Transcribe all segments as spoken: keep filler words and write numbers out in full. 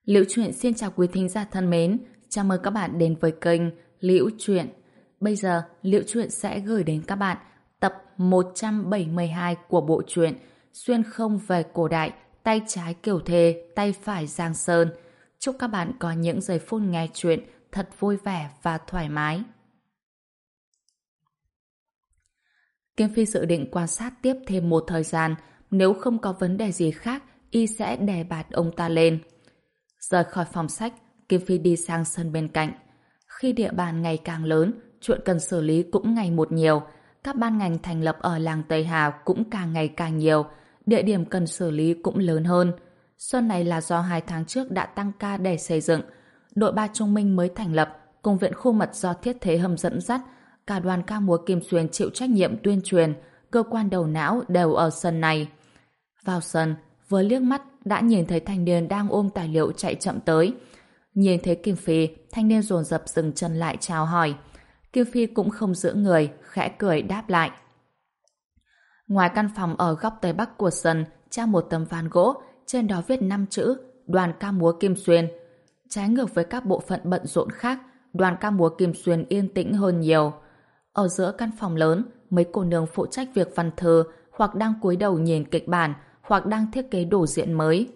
Liễu Chuyện xin chào quý thính giả thân mến, chào mừng các bạn đến với kênh Liễu Chuyện. Bây giờ, Liễu Chuyện sẽ gửi đến các bạn tập một trăm bảy mươi hai của bộ truyện Xuyên không về cổ đại, tay trái Kiều Thề, tay phải Giang Sơn. Chúc các bạn có những giây phút nghe chuyện thật vui vẻ và thoải mái. Kim Phi dự định quan sát tiếp thêm một thời gian, nếu không có vấn đề gì khác, y sẽ đè bạt ông ta lên. Rời khỏi phòng sách, Kim Phi đi sang sân bên cạnh. Khi địa bàn ngày càng lớn, chuyện cần xử lý cũng ngày một nhiều. Các ban ngành thành lập ở làng Tây Hà cũng càng ngày càng nhiều. Địa điểm cần xử lý cũng lớn hơn. Xuân này là do hai tháng trước đã tăng ca để xây dựng. Đội ba trung minh mới thành lập, cùng viện khu mật do Thiết Thế Hâm dẫn dắt. Cả đoàn ca múa Kim Xuyên chịu trách nhiệm tuyên truyền. Cơ quan đầu não đều ở sân này. Vào sân, vừa liếc mắt đã nhìn thấy thanh niên đang ôm tài liệu chạy chậm tới. Nhìn thấy Kim Phi, thanh niên dồn dập dừng chân lại chào hỏi. Kim Phi cũng không giữ người, khẽ cười đáp lại. Ngoài căn phòng ở góc tây bắc của sân, treo một tấm ván gỗ, trên đó viết năm chữ Đoàn ca múa Kim Xuyên. Trái ngược với các bộ phận bận rộn khác, đoàn ca múa Kim Xuyên yên tĩnh hơn nhiều. Ở giữa căn phòng lớn, mấy cô nương phụ trách việc văn thư hoặc đang cúi đầu nhìn kịch bản, hoặc đang thiết kế đồ diện mới.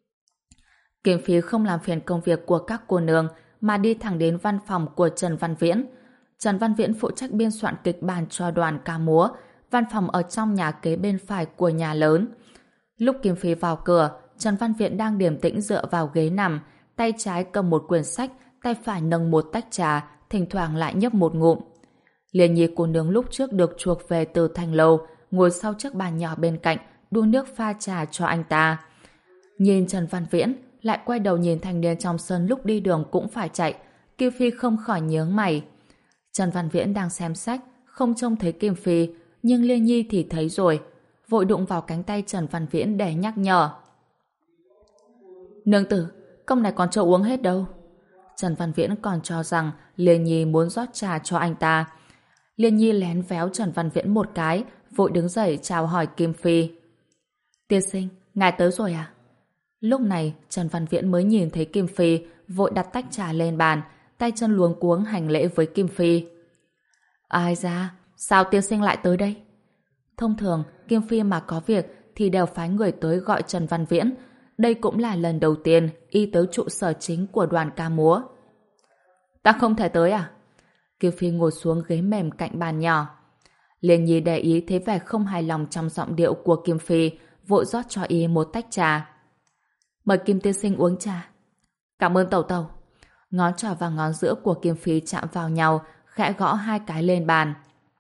Kim Phi không làm phiền công việc của các cô nương mà đi thẳng đến văn phòng của Trần Văn Viễn. Trần Văn Viễn phụ trách biên soạn kịch bản cho đoàn ca múa, văn phòng ở trong nhà kế bên phải của nhà lớn. Lúc Kim Phi vào cửa, Trần Văn Viễn đang điềm tĩnh dựa vào ghế nằm, tay trái cầm một quyển sách, tay phải nâng một tách trà, thỉnh thoảng lại nhấp một ngụm. Liên Nhi cô nương lúc trước được chuộc về từ Thành Lâu, ngồi sau chiếc bàn nhỏ bên cạnh, đun nước pha trà cho anh ta. Nhìn Trần Văn Viễn, lại quay đầu nhìn thanh niên trong sân lúc đi đường cũng phải chạy. Kim Phi không khỏi nhướng mày. Trần Văn Viễn đang xem sách, không trông thấy Kim Phi, nhưng Liên Nhi thì thấy rồi. Vội đụng vào cánh tay Trần Văn Viễn để nhắc nhở. Nương tử, cốc này còn chưa uống hết đâu. Trần Văn Viễn còn cho rằng Liên Nhi muốn rót trà cho anh ta. Liên Nhi lén véo Trần Văn Viễn một cái, vội đứng dậy chào hỏi Kim Phi. Tiên sinh, ngài tới rồi à? Lúc này, Trần Văn Viễn mới nhìn thấy Kim Phi, vội đặt tách trà lên bàn, tay chân luống cuống hành lễ với Kim Phi. Ai ra, sao tiên sinh lại tới đây? Thông thường, Kim Phi mà có việc thì đều phái người tới gọi Trần Văn Viễn. Đây cũng là lần đầu tiên y tới trụ sở chính của đoàn ca múa. Ta không thể tới à? Kim Phi ngồi xuống ghế mềm cạnh bàn nhỏ. Liên Nhi để ý thấy vẻ không hài lòng trong giọng điệu của Kim Phi, vội rót cho y một tách trà. Mời Kim tiên sinh uống trà. Cảm ơn tẩu tẩu. Ngón trỏ và ngón giữa của Kim Phi chạm vào nhau, khẽ gõ hai cái lên bàn.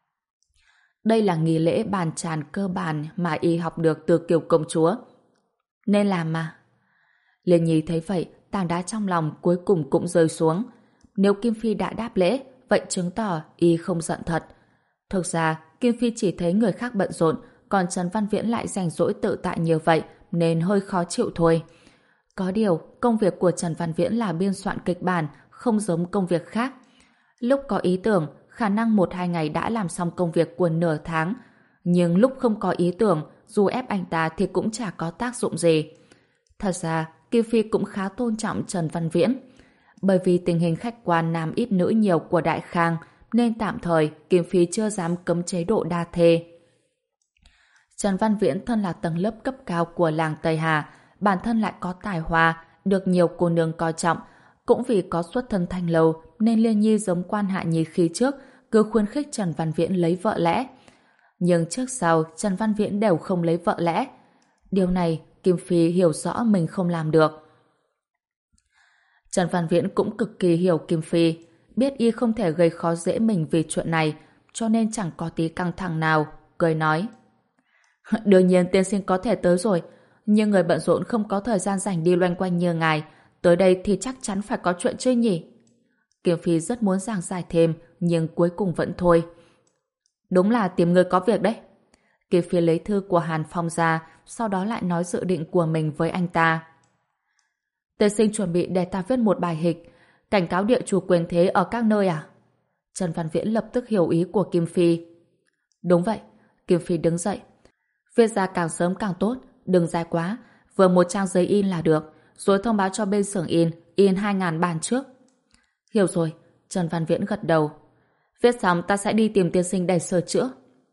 Đây là nghi lễ bàn tràn cơ bản mà y học được từ Kiều công chúa. Nên làm mà. Liên Nhi thấy vậy, tảng đá trong lòng cuối cùng cũng rơi xuống. Nếu Kim Phi đã đáp lễ, vậy chứng tỏ y không giận thật. Thực ra, Kim Phi chỉ thấy người khác bận rộn, còn Trần Văn Viễn lại rảnh rỗi tự tại như vậy, nên hơi khó chịu thôi. Có điều, công việc của Trần Văn Viễn là biên soạn kịch bản, không giống công việc khác. Lúc có ý tưởng, khả năng một hai ngày đã làm xong công việc của nửa tháng. Nhưng lúc không có ý tưởng, dù ép anh ta thì cũng chả có tác dụng gì. Thật ra, Kim Phi cũng khá tôn trọng Trần Văn Viễn. Bởi vì tình hình khách quan nam ít nữ nhiều của Đại Khang, nên tạm thời Kim Phi chưa dám cấm chế độ đa thê. Trần Văn Viễn thân là tầng lớp cấp cao của làng Tây Hà, bản thân lại có tài hoa, được nhiều cô nương coi trọng. Cũng vì có xuất thân Thanh Lâu nên Liên Nhi giống Quan Hạ Nhi khi trước, cứ khuyến khích Trần Văn Viễn lấy vợ lẽ. Nhưng trước sau Trần Văn Viễn đều không lấy vợ lẽ. Điều này Kim Phi hiểu rõ mình không làm được. Trần Văn Viễn cũng cực kỳ hiểu Kim Phi, biết y không thể gây khó dễ mình vì chuyện này, cho nên chẳng có tí căng thẳng nào, cười nói. Đương nhiên tiên sinh có thể tới rồi, nhưng người bận rộn không có thời gian rảnh đi loanh quanh như ngài, tới đây thì chắc chắn phải có chuyện chứ nhỉ? Kim Phi rất muốn giảng giải thêm, nhưng cuối cùng vẫn thôi. Đúng là tìm người có việc đấy. Kim Phi lấy thư của Hàn Phong ra, sau đó lại nói dự định của mình với anh ta. Tiên sinh chuẩn bị để ta viết một bài hịch, cảnh cáo địa chủ quyền thế ở các nơi à? Trần Văn Viễn lập tức hiểu ý của Kim Phi. Đúng vậy. Kim Phi đứng dậy. Viết ra càng sớm càng tốt, đừng dài quá, vừa một trang giấy in là được. rồi thông báo cho bên xưởng in, in hai ngàn bản trước. Hiểu rồi, Trần Văn Viễn gật đầu. Viết xong ta sẽ đi tìm tiên sinh để sửa chữa.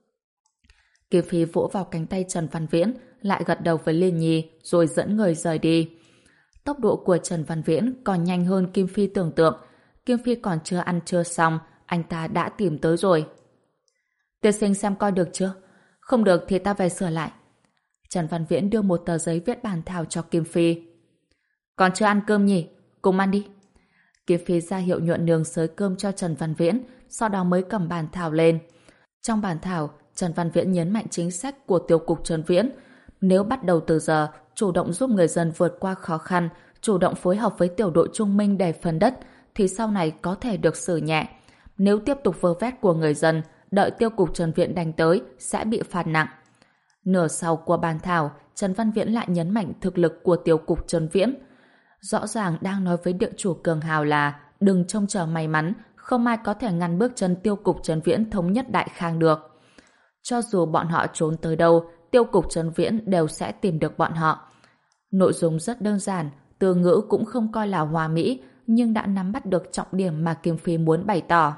Kim Phi vỗ vào cánh tay Trần Văn Viễn, lại gật đầu với Liên Nhi, rồi dẫn người rời đi. Tốc độ của Trần Văn Viễn còn nhanh hơn Kim Phi tưởng tượng. Kim Phi còn chưa ăn trưa xong, anh ta đã tìm tới rồi. Tiên sinh xem coi được chưa? Không được thì ta về sửa lại. Trần Văn Viễn đưa một tờ giấy viết bản thảo cho Kim Phi. Còn chưa ăn cơm nhỉ? Cùng ăn đi. Kim Phi ra hiệu nhuận nương xới cơm cho Trần Văn Viễn, sau đó mới cầm bản thảo lên. Trong bản thảo, Trần Văn Viễn nhấn mạnh chính sách của tiêu cục Trần Viễn. Nếu bắt đầu từ giờ, chủ động giúp người dân vượt qua khó khăn, chủ động phối hợp với tiểu đội Trung Minh để phân đất, thì sau này có thể được xử nhẹ. Nếu tiếp tục vơ vét của người dân, đợi tiêu cục Trần Viễn đánh tới, sẽ bị phạt nặng. Nửa sau của bản thảo, Trần Văn Viễn lại nhấn mạnh thực lực của tiêu cục Trần Viễn. Rõ ràng đang nói với địa chủ cường hào là đừng trông chờ may mắn, không ai có thể ngăn bước chân tiêu cục Trần Viễn thống nhất Đại Khang được. Cho dù bọn họ trốn tới đâu, tiêu cục Trần Viễn đều sẽ tìm được bọn họ. Nội dung rất đơn giản, từ ngữ cũng không coi là hoa mỹ, nhưng đã nắm bắt được trọng điểm mà Kim Phi muốn bày tỏ.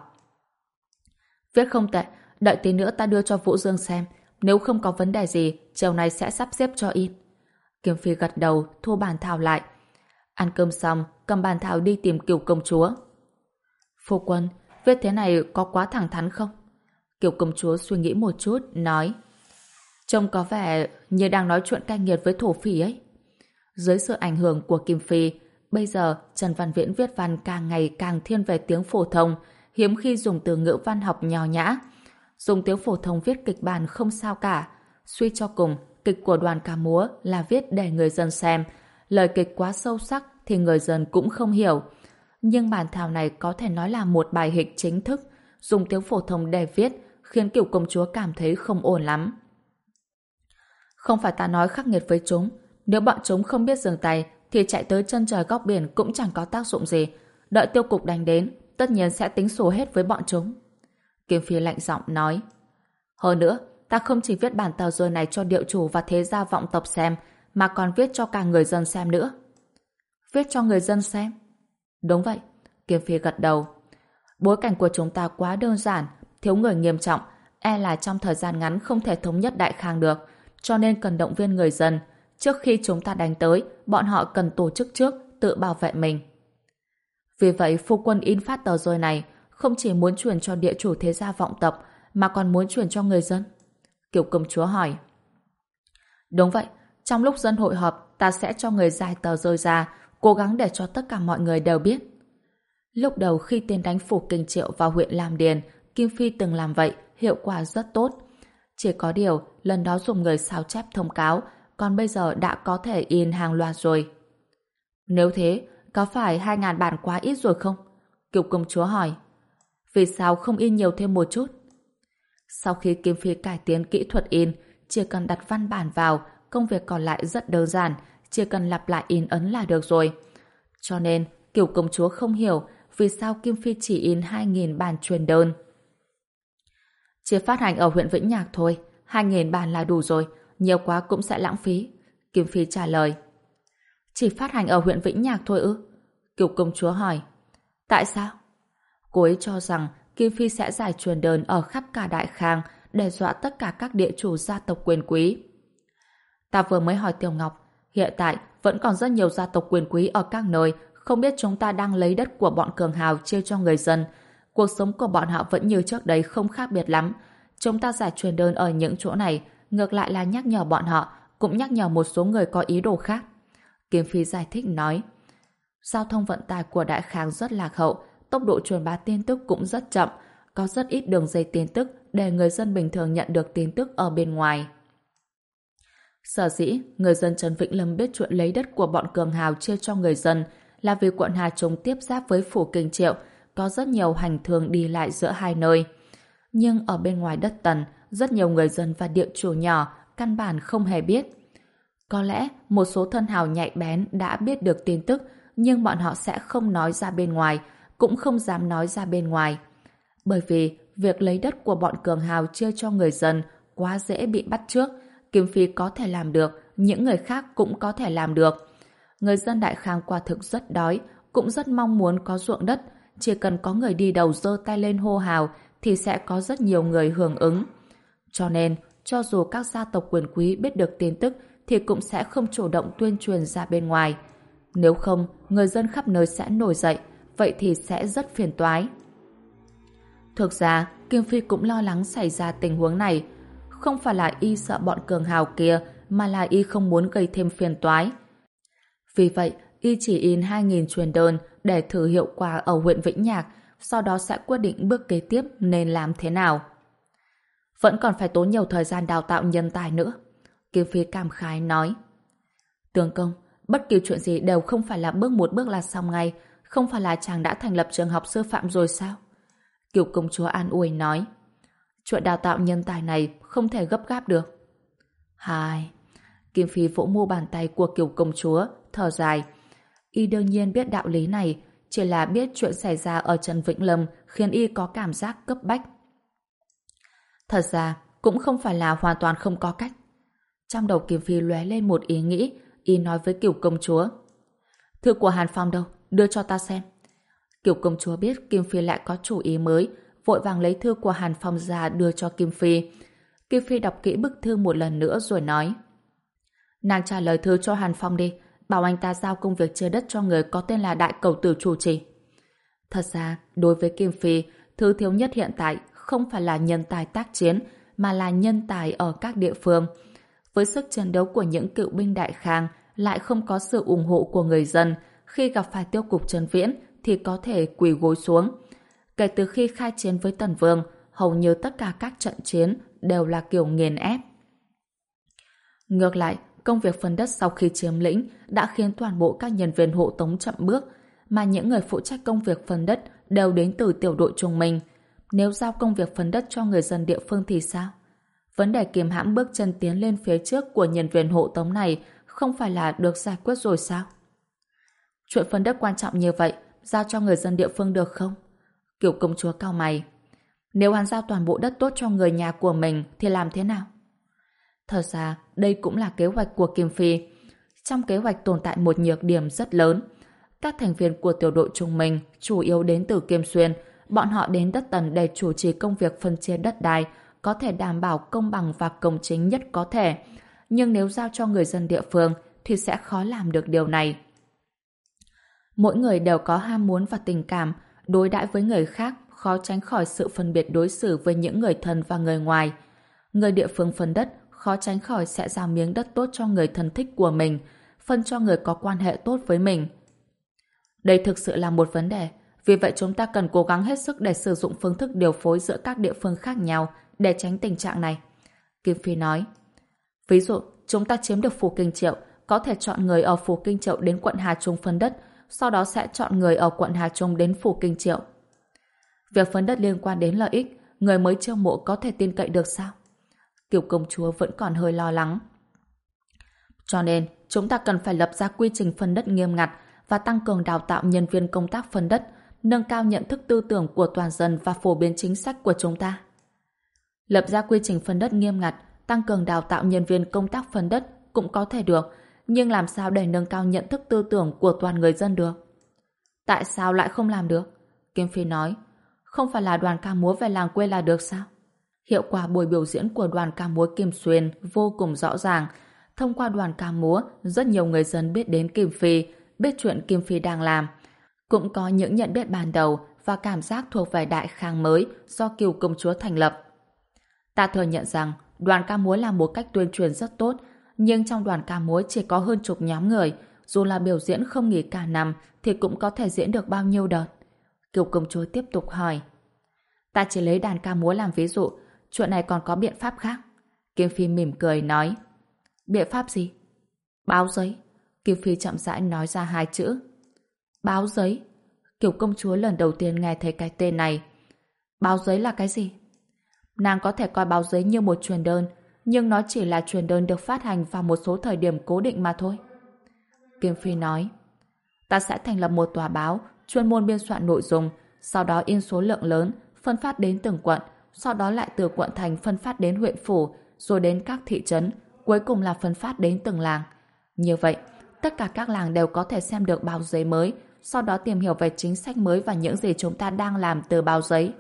Viết không tệ, đợi tí nữa ta đưa cho Vũ Dương xem, nếu không có vấn đề gì, chiều nay sẽ sắp xếp cho in. Kim Phi gật đầu, thu bản thảo lại. Ăn cơm xong, cầm bản thảo đi tìm Kiều công chúa. Phu quân, viết thế này có quá thẳng thắn không? Kiều công chúa suy nghĩ một chút, nói. Trông có vẻ như đang nói chuyện cay nghiệt với thổ phỉ ấy. Dưới sự ảnh hưởng của Kim Phi, bây giờ Trần Văn Viễn viết văn càng ngày càng thiên về tiếng phổ thông, hiếm khi dùng từ ngữ văn học nho nhã. Dùng tiếng phổ thông viết kịch bản không sao cả. Suy cho cùng, kịch của đoàn ca múa là viết để người dân xem. Lời kịch quá sâu sắc thì người dân cũng không hiểu. Nhưng bản thảo này có thể nói là một bài hịch chính thức. Dùng tiếng phổ thông để viết khiến Kiều công chúa cảm thấy không ổn lắm. Không phải ta nói khắc nghiệt với chúng. Nếu bọn chúng không biết dừng tay thì chạy tới chân trời góc biển cũng chẳng có tác dụng gì. Đợi tiêu cục đánh đến, tất nhiên sẽ tính sổ hết với bọn chúng. Kim Phi lạnh giọng nói. Hơn nữa, ta không chỉ viết bản tờ rơi này cho địa chủ và thế gia vọng tộc xem, mà còn viết cho cả người dân xem nữa. Viết cho người dân xem? Đúng vậy. Kim Phi gật đầu. Bối cảnh của chúng ta quá đơn giản, thiếu người nghiêm trọng, e là trong thời gian ngắn không thể thống nhất Đại Khang được, cho nên cần động viên người dân. Trước khi chúng ta đánh tới, bọn họ cần tổ chức trước, tự bảo vệ mình. Vì vậy, phu quân in phát tờ rơi này không chỉ muốn truyền cho địa chủ thế gia vọng tộc, mà còn muốn truyền cho người dân. Kiều công chúa hỏi. Đúng vậy, trong lúc dân hội họp, ta sẽ cho người giải tờ rơi ra, cố gắng để cho tất cả mọi người đều biết. Lúc đầu khi tiến đánh phủ Kinh Triệu vào huyện Lam Điền, Kim Phi từng làm vậy, hiệu quả rất tốt. Chỉ có điều, lần đó dùng người sao chép thông cáo, còn bây giờ đã có thể in hàng loạt rồi. Nếu thế, có phải hai ngàn bản quá ít rồi không? Kiều công chúa hỏi. Vì sao không in nhiều thêm một chút? Sau khi Kim Phi cải tiến kỹ thuật in, chỉ cần đặt văn bản vào, công việc còn lại rất đơn giản, chỉ cần lặp lại in ấn là được rồi. Cho nên, Kiều công chúa không hiểu vì sao Kim Phi chỉ in hai nghìn bản truyền đơn. Chỉ phát hành ở huyện Vĩnh Nhạc thôi, hai nghìn bản là đủ rồi, nhiều quá cũng sẽ lãng phí. Kim Phi trả lời. Chỉ phát hành ở huyện Vĩnh Nhạc thôi ư? Kiều công chúa hỏi. Tại sao? Cô ấy cho rằng Kim Phi sẽ giải truyền đơn ở khắp cả Đại Khang, đe dọa tất cả các địa chủ gia tộc quyền quý. Ta vừa mới hỏi Tiểu Ngọc, hiện tại vẫn còn rất nhiều gia tộc quyền quý ở các nơi, không biết chúng ta đang lấy đất của bọn cường hào chia cho người dân. Cuộc sống của bọn họ vẫn như trước đây, không khác biệt lắm. Chúng ta giải truyền đơn ở những chỗ này, ngược lại là nhắc nhở bọn họ, cũng nhắc nhở một số người có ý đồ khác. Kim Phi giải thích nói. Giao thông vận tải của Đại Khang rất lạc hậu, tốc độ truyền bá tin tức cũng rất chậm, có rất ít đường dây tin tức để người dân bình thường nhận được tin tức ở bên ngoài. Sở dĩ, người dân Trấn Vĩnh Lâm biết chuyện lấy đất của bọn cường hào chia cho người dân là vì quận Hà Trung tiếp giáp với phủ Kinh Triệu, có rất nhiều hành thương đi lại giữa hai nơi. Nhưng ở bên ngoài đất Tần, rất nhiều người dân và địa chủ nhỏ căn bản không hề biết. Có lẽ một số thân hào nhạy bén đã biết được tin tức, nhưng bọn họ sẽ không nói ra bên ngoài, cũng không dám nói ra bên ngoài. Bởi vì việc lấy đất của bọn cường hào chia cho người dân quá dễ bị bắt chước. Kim Phi có thể làm được, những người khác cũng có thể làm được. Người dân Đại Khang quả thực rất đói, cũng rất mong muốn có ruộng đất. Chỉ cần có người đi đầu giơ tay lên hô hào thì sẽ có rất nhiều người hưởng ứng. Cho nên, cho dù các gia tộc quyền quý biết được tin tức thì cũng sẽ không chủ động tuyên truyền ra bên ngoài. Nếu không, người dân khắp nơi sẽ nổi dậy, vậy thì sẽ rất phiền toái. Thực ra, Kim Phi cũng lo lắng xảy ra tình huống này. Không phải là y sợ bọn cường hào kia, mà là y không muốn gây thêm phiền toái. Vì vậy, y chỉ in hai nghìn truyền đơn để thử hiệu quả ở huyện Vĩnh Nhạc, sau đó sẽ quyết định bước kế tiếp nên làm thế nào. Vẫn còn phải tốn nhiều thời gian đào tạo nhân tài nữa. Kim Phi cảm khái nói. Tướng công, bất kỳ chuyện gì đều không phải là bước một bước là xong ngay, không phải là chàng đã thành lập trường học sư phạm rồi sao? Kiều công chúa an ủi nói. Chuyện đào tạo nhân tài này không thể gấp gáp được. Hai. Kim Phi vỗ mu bàn tay của Kiều công chúa, thở dài. Y đương nhiên biết đạo lý này, chỉ là biết chuyện xảy ra ở Trần Vĩnh Lâm khiến y có cảm giác cấp bách. Thật ra, cũng không phải là hoàn toàn không có cách. Trong đầu Kim Phi lóe lên một ý nghĩ, y nói với Kiều công chúa. Thư của Hàn Phong đâu? Đưa cho ta xem. Kiều công chúa biết Kim Phi lại có chủ ý mới, vội vàng lấy thư của Hàn Phong ra đưa cho Kim Phi. Kim Phi đọc kỹ bức thư một lần nữa rồi nói. Nàng trả lời thư cho Hàn Phong đi, bảo anh ta giao công việc chia đất cho người có tên là Đại Cầu Tử chủ trì. Thật ra, đối với Kim Phi, thứ thiếu nhất hiện tại không phải là nhân tài tác chiến, mà là nhân tài ở các địa phương. Với sức chiến đấu của những cựu binh Đại Khang, lại không có sự ủng hộ của người dân, khi gặp phải tiêu cục Trần Viễn thì có thể quỳ gối xuống. Kể từ khi khai chiến với Tần Vương, hầu như tất cả các trận chiến đều là kiểu nghiền ép. Ngược lại, công việc phân đất sau khi chiếm lĩnh đã khiến toàn bộ các nhân viên hộ tống chậm bước, mà những người phụ trách công việc phân đất đều đến từ tiểu đội trung minh. Nếu giao công việc phân đất cho người dân địa phương thì sao? Vấn đề kiềm hãm bước chân tiến lên phía trước của nhân viên hộ tống này không phải là được giải quyết rồi sao? Chuyện phân đất quan trọng như vậy, giao cho người dân địa phương được không? Kiều công chúa cau mày. Nếu hắn giao toàn bộ đất tốt cho người nhà của mình thì làm thế nào? Thật ra, đây cũng là kế hoạch của Kim Phi. Trong kế hoạch tồn tại một nhược điểm rất lớn. Các thành viên của tiểu đội trung minh chủ yếu đến từ Kim Xuyên. Bọn họ đến đất Tần để chủ trì công việc phân chia đất đai, có thể đảm bảo công bằng và công chính nhất có thể. Nhưng nếu giao cho người dân địa phương thì sẽ khó làm được điều này. Mỗi người đều có ham muốn và tình cảm, đối đãi với người khác khó tránh khỏi sự phân biệt đối xử với những người thân và người ngoài. Người địa phương phân đất khó tránh khỏi sẽ giao miếng đất tốt cho người thân thích của mình, phân cho người có quan hệ tốt với mình. Đây thực sự là một vấn đề, vì vậy chúng ta cần cố gắng hết sức để sử dụng phương thức điều phối giữa các địa phương khác nhau để tránh tình trạng này. Kim Phi nói. Ví dụ, chúng ta chiếm được Phủ Kinh Triệu, có thể chọn người ở Phủ Kinh Triệu đến quận Hà Trung phân đất, sau đó sẽ chọn người ở quận Hà Trung đến Phủ Kinh Triệu. Việc phân đất liên quan đến lợi ích, người mới chiêu mộ có thể tin cậy được sao? Kiều công chúa vẫn còn hơi lo lắng. Cho nên, chúng ta cần phải lập ra quy trình phân đất nghiêm ngặt và tăng cường đào tạo nhân viên công tác phân đất, nâng cao nhận thức tư tưởng của toàn dân và phổ biến chính sách của chúng ta. Lập ra quy trình phân đất nghiêm ngặt, tăng cường đào tạo nhân viên công tác phân đất cũng có thể được, nhưng làm sao để nâng cao nhận thức tư tưởng của toàn người dân được? Tại sao lại không làm được? Kim Phi nói. Không phải là đoàn ca múa về làng quê là được sao? Hiệu quả buổi biểu diễn của đoàn ca múa Kim Xuyên vô cùng rõ ràng. Thông qua đoàn ca múa, rất nhiều người dân biết đến Kim Phi, biết chuyện Kim Phi đang làm. Cũng có những nhận biết ban đầu và cảm giác thuộc về Đại Khang mới do Kiều công chúa thành lập. Ta thừa nhận rằng đoàn ca múa là một cách tuyên truyền rất tốt, nhưng trong đoàn ca múa chỉ có hơn chục nhóm người, dù là biểu diễn không nghỉ cả năm thì cũng có thể diễn được bao nhiêu đợt? Kiều công chúa tiếp tục hỏi. Ta chỉ lấy đàn ca múa làm ví dụ, chuyện này còn có biện pháp khác. Kim Phi mỉm cười nói. Biện pháp gì? Báo giấy. Kim Phi chậm rãi nói ra hai chữ. Báo giấy. Kiều công chúa lần đầu tiên nghe thấy cái tên này. Báo giấy là cái gì? Nàng có thể coi báo giấy như một truyền đơn, nhưng nó chỉ là truyền đơn được phát hành vào một số thời điểm cố định mà thôi. Kim Phi nói. Ta sẽ thành lập một tòa báo chuyên môn biên soạn nội dung, sau đó in số lượng lớn, phân phát đến từng quận, sau đó lại từ quận thành phân phát đến huyện phủ, rồi đến các thị trấn, cuối cùng là phân phát đến từng làng. Như vậy, tất cả các làng đều có thể xem được báo giấy mới, sau đó tìm hiểu về chính sách mới và những gì chúng ta đang làm từ báo giấy.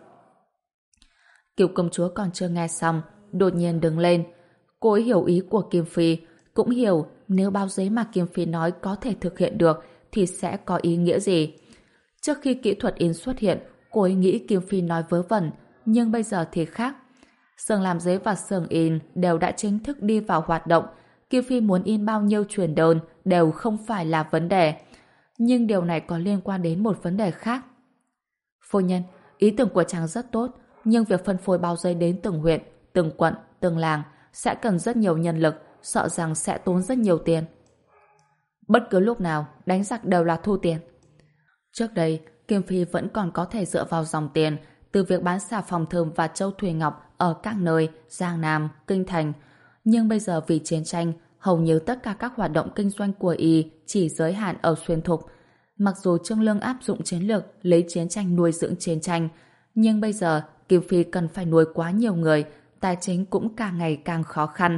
Kiều công chúa còn chưa nghe xong, đột nhiên đứng lên. Cô ấy hiểu ý của Kim Phi, cũng hiểu nếu báo giấy mà Kim Phi nói có thể thực hiện được thì sẽ có ý nghĩa gì. Trước khi kỹ thuật in xuất hiện, cô ấy nghĩ Kim Phi nói vớ vẩn, nhưng bây giờ thì khác. Xưởng làm giấy và xưởng in đều đã chính thức đi vào hoạt động. Kim Phi muốn in bao nhiêu truyền đơn đều không phải là vấn đề. Nhưng điều này có liên quan đến một vấn đề khác. Phu nhân, ý tưởng của chàng rất tốt, nhưng việc phân phối báo giấy đến từng huyện, từng quận, từng làng sẽ cần rất nhiều nhân lực, sợ rằng sẽ tốn rất nhiều tiền. Bất cứ lúc nào, đánh giặc đều là thu tiền. Trước đây, Kim Phi vẫn còn có thể dựa vào dòng tiền từ việc bán xà phòng thơm và châu thủy ngọc ở các nơi Giang Nam, Kinh Thành. Nhưng bây giờ vì chiến tranh, hầu như tất cả các hoạt động kinh doanh của y chỉ giới hạn ở xuyên thục. Mặc dù Trương Lương áp dụng chiến lược lấy chiến tranh nuôi dưỡng chiến tranh, nhưng bây giờ Kim Phi cần phải nuôi quá nhiều người, tài chính cũng càng ngày càng khó khăn.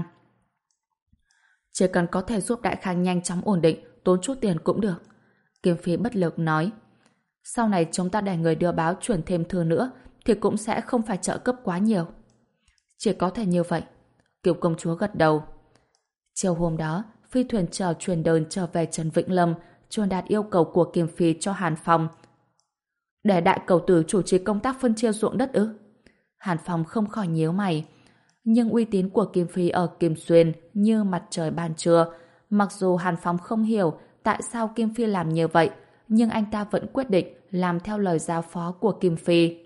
Chỉ cần có thể giúp Đại Khang nhanh chóng ổn định, tốn chút tiền cũng được. Kim Phi bất lực nói. Sau này chúng ta để người đưa báo chuyển thêm thư nữa thì cũng sẽ không phải trợ cấp quá nhiều. Chỉ có thể như vậy. Kiều công chúa gật đầu. Chiều hôm đó, phi thuyền chở truyền đơn trở về Trần Vĩnh Lâm, truyền đạt yêu cầu của Kim Phi cho Hàn Phong. Để đại cầu tử chủ trì công tác phân chia ruộng đất ư? Hàn Phong không khỏi nhíu mày. Nhưng uy tín của Kim Phi ở Kim Xuyên như mặt trời ban trưa. Mặc dù Hàn Phong không hiểu tại sao Kim Phi làm như vậy, nhưng anh ta vẫn quyết định làm theo lời giao phó của Kim Phi.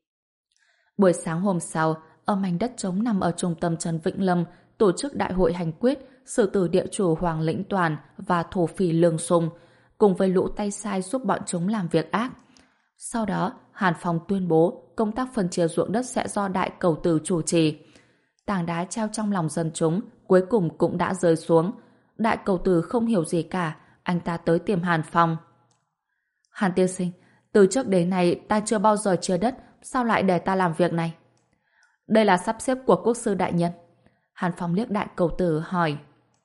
Buổi sáng hôm sau, ở mảnh đất trống nằm ở trung tâm Trần Vĩnh Lâm, tổ chức đại hội hành quyết xử tử địa chủ Hoàng Lĩnh Toàn và thổ phỉ Lương Sung, cùng với lũ tay sai giúp bọn chúng làm việc ác. Sau đó, Hàn Phong tuyên bố công tác phân chia ruộng đất sẽ do đại cầu tử chủ trì. Tảng đá treo trong lòng dân chúng cuối cùng cũng đã rơi xuống. Đại cầu tử không hiểu gì cả, anh ta tới tìm Hàn Phong. Hàn tiên sinh, từ trước đến nay ta chưa bao giờ chia đất, sao lại để ta làm việc này? Đây là sắp xếp của quốc sư đại nhân. Hàn Phong liếc đại cầu tử hỏi.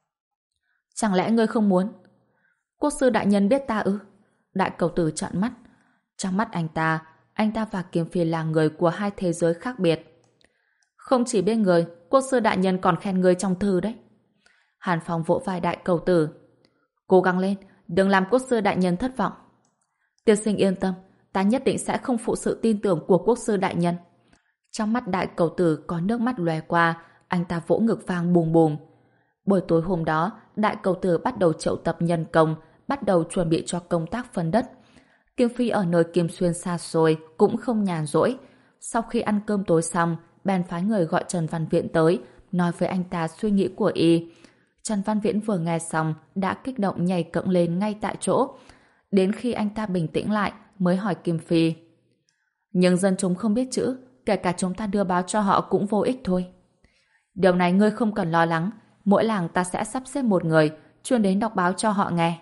Chẳng lẽ ngươi không muốn? Quốc sư đại nhân biết ta ư? Đại cầu tử trợn mắt. Trong mắt anh ta, anh ta và Kim Phi là người của hai thế giới khác biệt. Không chỉ biết người, quốc sư đại nhân còn khen người trong thư đấy. Hàn Phong vỗ vai đại cầu tử. Cố gắng lên, đừng làm quốc sư đại nhân thất vọng. Tiên sinh yên tâm, ta nhất định sẽ không phụ sự tin tưởng của quốc sư đại nhân. Trong mắt đại cầu tử có nước mắt lóe qua, anh ta vỗ ngực vang bùm bùm. Buổi tối hôm đó, đại cầu tử bắt đầu triệu tập nhân công, bắt đầu chuẩn bị cho công tác phân đất. Kim Phi ở nơi Kim Xuyên xa xôi cũng không nhàn rỗi. Sau khi ăn cơm tối xong, bèn phái người gọi Trần Văn Viễn tới, nói với anh ta suy nghĩ của y. Trần Văn Viễn vừa nghe xong, đã kích động nhảy cẫng lên ngay tại chỗ. Đến khi anh ta bình tĩnh lại, mới hỏi Kim Phi. Nhưng dân chúng không biết chữ, kể cả chúng ta đưa báo cho họ cũng vô ích thôi. Điều này ngươi không cần lo lắng, mỗi làng ta sẽ sắp xếp một người, chuyên đến đọc báo cho họ nghe.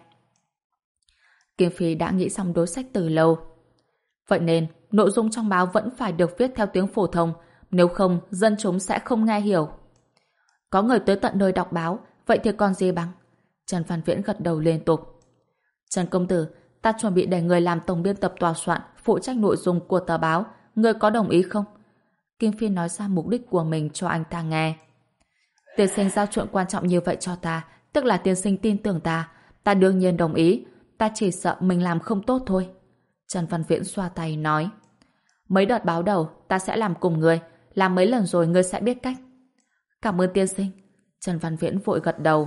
Kim Phi đã nghĩ xong đối sách từ lâu. Vậy nên, nội dung trong báo vẫn phải được viết theo tiếng phổ thông, nếu không, dân chúng sẽ không nghe hiểu. Có người tới tận nơi đọc báo, vậy thì còn gì bằng? Trần Văn Viễn gật đầu liên tục. Trần công tử, ta chuẩn bị để người làm tổng biên tập tòa soạn, phụ trách nội dung của tờ báo. Người có đồng ý không? Kim Phi nói ra mục đích của mình cho anh ta nghe. Tiên sinh giao chuyện quan trọng như vậy cho ta, tức là tiên sinh tin tưởng ta. Ta đương nhiên đồng ý, ta chỉ sợ mình làm không tốt thôi. Trần Văn Viễn xoa tay nói. Mấy đợt báo đầu, ta sẽ làm cùng người, làm mấy lần rồi ngươi sẽ biết cách. Cảm ơn tiên sinh. Trần Văn Viễn vội gật đầu.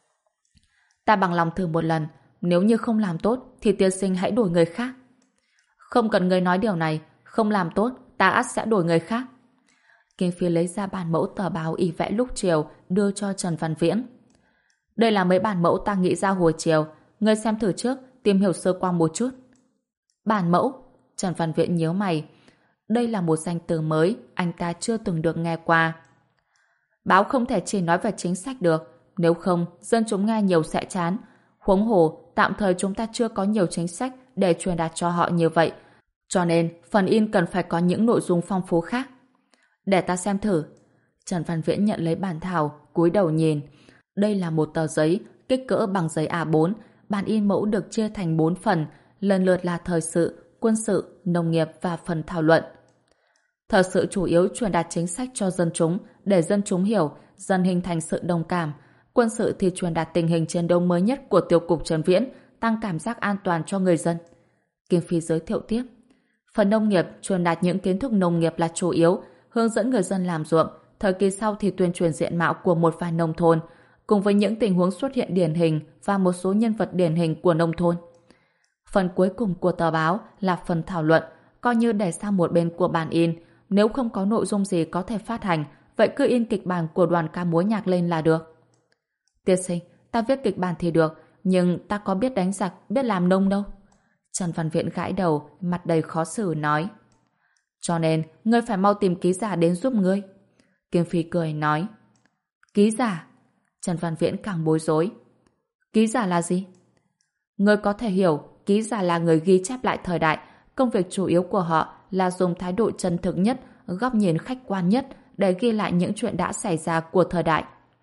Ta bằng lòng thử một lần, nếu như không làm tốt thì tiên sinh hãy đổi người khác. Không cần ngươi nói điều này, không làm tốt, ta ắt sẽ đổi người khác. Kim Phi lấy ra bản mẫu tờ báo y vẽ lúc chiều, đưa cho Trần Văn Viễn. Đây là mấy bản mẫu ta nghĩ ra hồi chiều, ngươi xem thử trước, tìm hiểu sơ qua một chút. Bản mẫu? Trần Văn Viễn nhíu mày. Đây là một danh từ mới, anh ta chưa từng được nghe qua. Báo không thể chỉ nói về chính sách được, nếu không, dân chúng nghe nhiều sẽ chán. Huống hồ, tạm thời chúng ta chưa có nhiều chính sách để truyền đạt cho họ như vậy. Cho nên, phần in cần phải có những nội dung phong phú khác. Để ta xem thử. Trần Văn Viễn nhận lấy bản thảo, cúi đầu nhìn. Đây là một tờ giấy, kích cỡ bằng giấy a bốn. Bản in mẫu được chia thành bốn phần, lần lượt là thời sự, quân sự, nông nghiệp và phần thảo luận. Thời sự chủ yếu truyền đạt chính sách cho dân chúng để dân chúng hiểu, dần hình thành sự đồng cảm. Quân sự thì truyền đạt tình hình chiến đấu mới nhất của Tiêu cục Trần Viễn, tăng cảm giác an toàn cho người dân. Kim Phi giới thiệu tiếp. Phần nông nghiệp truyền đạt những kiến thức nông nghiệp là chủ yếu, hướng dẫn người dân làm ruộng. Thời kỳ sau thì tuyên truyền diện mạo của một vài nông thôn, cùng với những tình huống xuất hiện điển hình và một số nhân vật điển hình của nông thôn. Phần cuối cùng của tờ báo là phần thảo luận, coi như để sang một bên của bản in. Nếu không có nội dung gì có thể phát hành, vậy cứ in kịch bản của đoàn ca múa nhạc lên là được. Tiên sinh, ta viết kịch bản thì được, nhưng ta có biết đánh giặc, biết làm nông đâu. Trần Văn Viễn gãi đầu, mặt đầy khó xử nói. Cho nên, ngươi phải mau tìm ký giả đến giúp ngươi. Kim Phi cười nói. Ký giả? Trần Văn Viễn càng bối rối. Ký giả là gì? Ngươi có thể hiểu, ký giả là người ghi chép lại thời đại. Công việc chủ yếu của họ là dùng thái độ chân thực nhất, góc nhìn khách quan nhất để ghi lại những chuyện đã xảy ra của thời đại.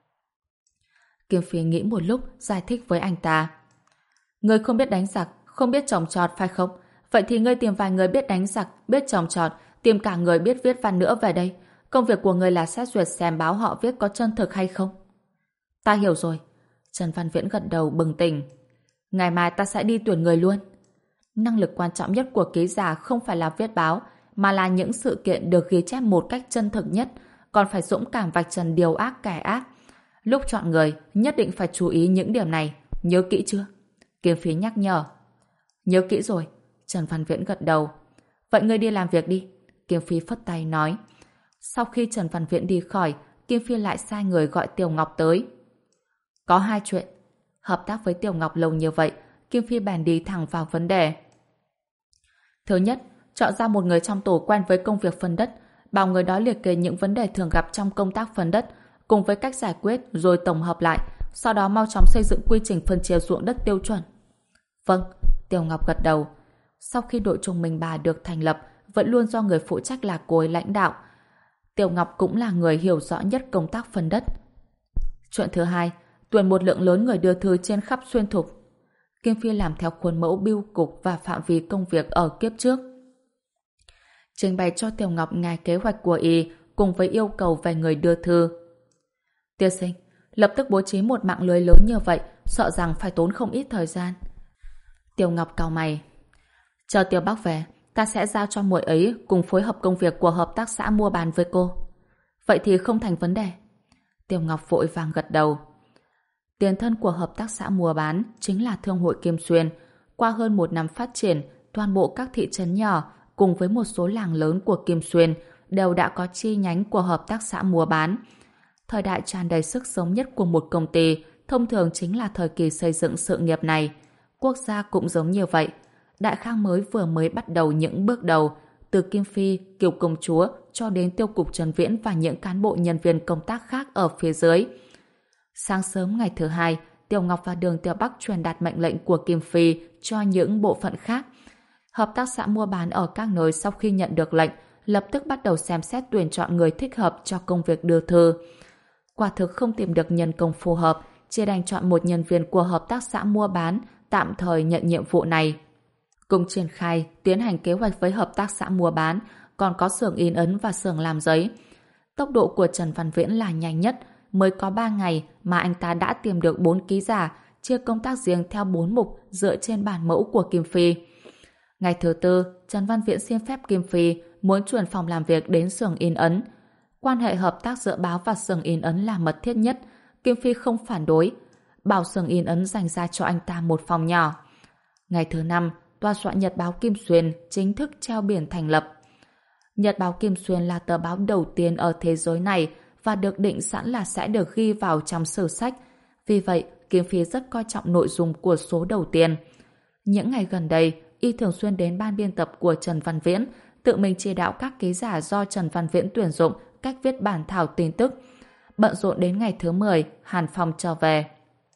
Kim Phi nghĩ một lúc, giải thích với anh ta. Ngươi không biết đánh giặc, không biết trồng trọt phải không? Vậy thì ngươi tìm vài người biết đánh giặc, biết trồng trọt, tìm cả người biết viết văn nữa về đây. Công việc của ngươi là xét duyệt xem báo họ viết có chân thực hay không. Ta hiểu rồi. Trần Văn Viễn gật đầu bừng tỉnh. Ngày mai ta sẽ đi tuyển người luôn. Năng lực quan trọng nhất của ký giả không phải là viết báo, mà là những sự kiện được ghi chép một cách chân thực nhất, còn phải dũng cảm vạch trần điều ác kẻ ác. Lúc chọn người, nhất định phải chú ý những điểm này. Nhớ kỹ chưa? Kiếm Phí nhắc nhở. Nhớ kỹ rồi. Trần Văn Viễn gật đầu. Vậy ngươi đi làm việc đi. Kiếm Phí phất tay nói. Sau khi Trần Văn Viễn đi khỏi, Kim Phi lại sai người gọi Tiểu Ngọc tới. Có hai chuyện. Hợp tác với Tiểu Ngọc lâu như vậy, Kim Phi bèn đi thẳng vào vấn đề. Thứ nhất, chọn ra một người trong tổ quen với công việc phân đất, bảo người đó liệt kê những vấn đề thường gặp trong công tác phân đất, cùng với cách giải quyết rồi tổng hợp lại, sau đó mau chóng xây dựng quy trình phân chia ruộng đất tiêu chuẩn. Vâng, Tiểu Ngọc gật đầu. Sau khi đội trùng mình bà được thành lập, vẫn luôn do người phụ trách là cô ấy lãnh đạo. Tiểu Ngọc cũng là người hiểu rõ nhất công tác phân đất. Chuyện thứ hai, tuyển một lượng lớn người đưa thư trên khắp xuyên thục. Kim Phi làm theo khuôn mẫu bưu cục và phạm vi công việc ở kiếp trước. Trình bày cho Tiểu Ngọc nghe kế hoạch của y cùng với yêu cầu về người đưa thư. Tiên sinh, lập tức bố trí một mạng lưới lớn như vậy, sợ rằng phải tốn không ít thời gian. Tiểu Ngọc cau mày. Chờ Tiểu Bắc về, ta sẽ giao cho muội ấy cùng phối hợp công việc của hợp tác xã mua bán với cô. Vậy thì không thành vấn đề. Tiểu Ngọc vội vàng gật đầu. Tiền thân của hợp tác xã mua bán chính là Thương hội Kim Xuyên. Qua hơn một năm phát triển, toàn bộ các thị trấn nhỏ cùng với một số làng lớn của Kim Xuyên đều đã có chi nhánh của hợp tác xã mua bán. Thời đại tràn đầy sức sống nhất của một công ty thông thường chính là thời kỳ xây dựng sự nghiệp này. Quốc gia cũng giống như vậy. Đại Khang mới vừa mới bắt đầu những bước đầu, từ Kim Phi, Kiều Công Chúa cho đến Tiêu cục Trần Viễn và những cán bộ nhân viên công tác khác ở phía dưới. Sáng sớm ngày thứ hai, Tiểu Ngọc và Đường Tiểu Bắc truyền đạt mệnh lệnh của Kim Phi cho những bộ phận khác. Hợp tác xã mua bán ở các nơi sau khi nhận được lệnh, lập tức bắt đầu xem xét tuyển chọn người thích hợp cho công việc đưa thư. Quả thực không tìm được nhân công phù hợp, chỉ đành chọn một nhân viên của hợp tác xã mua bán tạm thời nhận nhiệm vụ này. Cùng triển khai, tiến hành kế hoạch với hợp tác xã mua bán, còn có xưởng in ấn và xưởng làm giấy. Tốc độ của Trần Văn Viễn là nhanh nhất, mới có ba ngày mà anh ta đã tìm được bốn ký giả, chia công tác riêng theo bốn mục dựa trên bản mẫu của Kim Phi. Ngày thứ tư, Trần Văn Viễn xin phép Kim Phi muốn chuyển phòng làm việc đến xưởng in ấn. Quan hệ hợp tác giữa báo và xưởng in ấn là mật thiết nhất, Kim Phi không phản đối, bảo xưởng in ấn dành ra cho anh ta một phòng nhỏ. Ngày thứ năm, tòa soạn Nhật báo Kim Xuyên chính thức treo biển thành lập. Nhật báo Kim Xuyên là tờ báo đầu tiên ở thế giới này và được định sẵn là sẽ được ghi vào trong sử sách. Vì vậy, Kim Phi rất coi trọng nội dung của số đầu tiên. Những ngày gần đây, y thường xuyên đến ban biên tập của Trần Văn Viễn, tự mình chỉ đạo các ký giả do Trần Văn Viễn tuyển dụng cách viết bản thảo tin tức. Bận rộn đến ngày thứ mười, Hàn Phong trở về.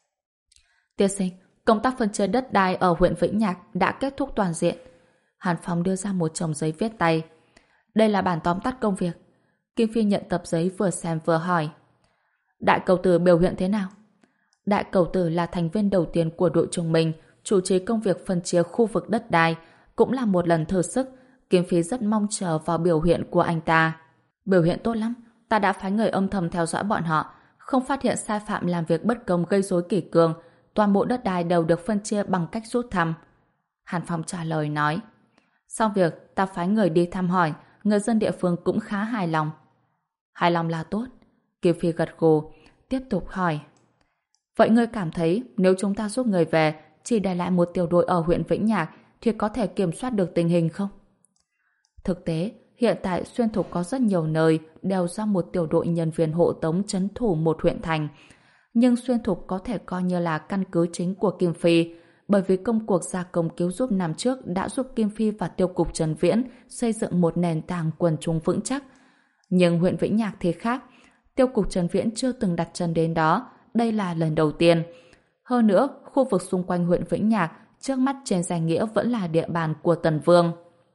Tiên sinh, công tác phân chia đất đai ở huyện Vĩnh Nhạc đã kết thúc toàn diện. Hàn Phong đưa ra một chồng giấy viết tay. Đây là bản tóm tắt công việc. Kim Phi nhận tập giấy vừa xem vừa hỏi. Đại cầu tử biểu hiện thế nào? Đại cầu tử là thành viên đầu tiên của đội trung minh, chủ trì công việc phân chia khu vực đất đai, cũng là một lần thử sức. Kim Phi rất mong chờ vào biểu hiện của anh ta. Biểu hiện tốt lắm, ta đã phái người âm thầm theo dõi bọn họ, không phát hiện sai phạm làm việc bất công gây rối kỷ cương, toàn bộ đất đai đều được phân chia bằng cách rút thăm. Hàn Phong trả lời nói. Sau việc ta phái người đi thăm hỏi, người dân địa phương cũng khá hài lòng. Hài lòng là tốt. Kim Phi gật gù, tiếp tục hỏi. Vậy ngươi cảm thấy nếu chúng ta giúp người về, chỉ để lại một tiểu đội ở huyện Vĩnh Nhạc thì có thể kiểm soát được tình hình không? Thực tế, hiện tại Xuyên Thục có rất nhiều nơi đều do một tiểu đội nhân viên hộ tống trấn thủ một huyện thành. Nhưng Xuyên Thục có thể coi như là căn cứ chính của Kim Phi, bởi vì công cuộc gia công cứu giúp năm trước đã giúp Kim Phi và Tiêu cục Trần Viễn xây dựng một nền tảng quần chúng vững chắc. Nhưng huyện Vĩnh Nhạc thì khác. Tiêu cục Trần Viễn chưa từng đặt chân đến đó. Đây là lần đầu tiên. Hơn nữa, khu vực xung quanh huyện Vĩnh Nhạc trước mắt trên danh nghĩa vẫn là địa bàn của Tần Vương.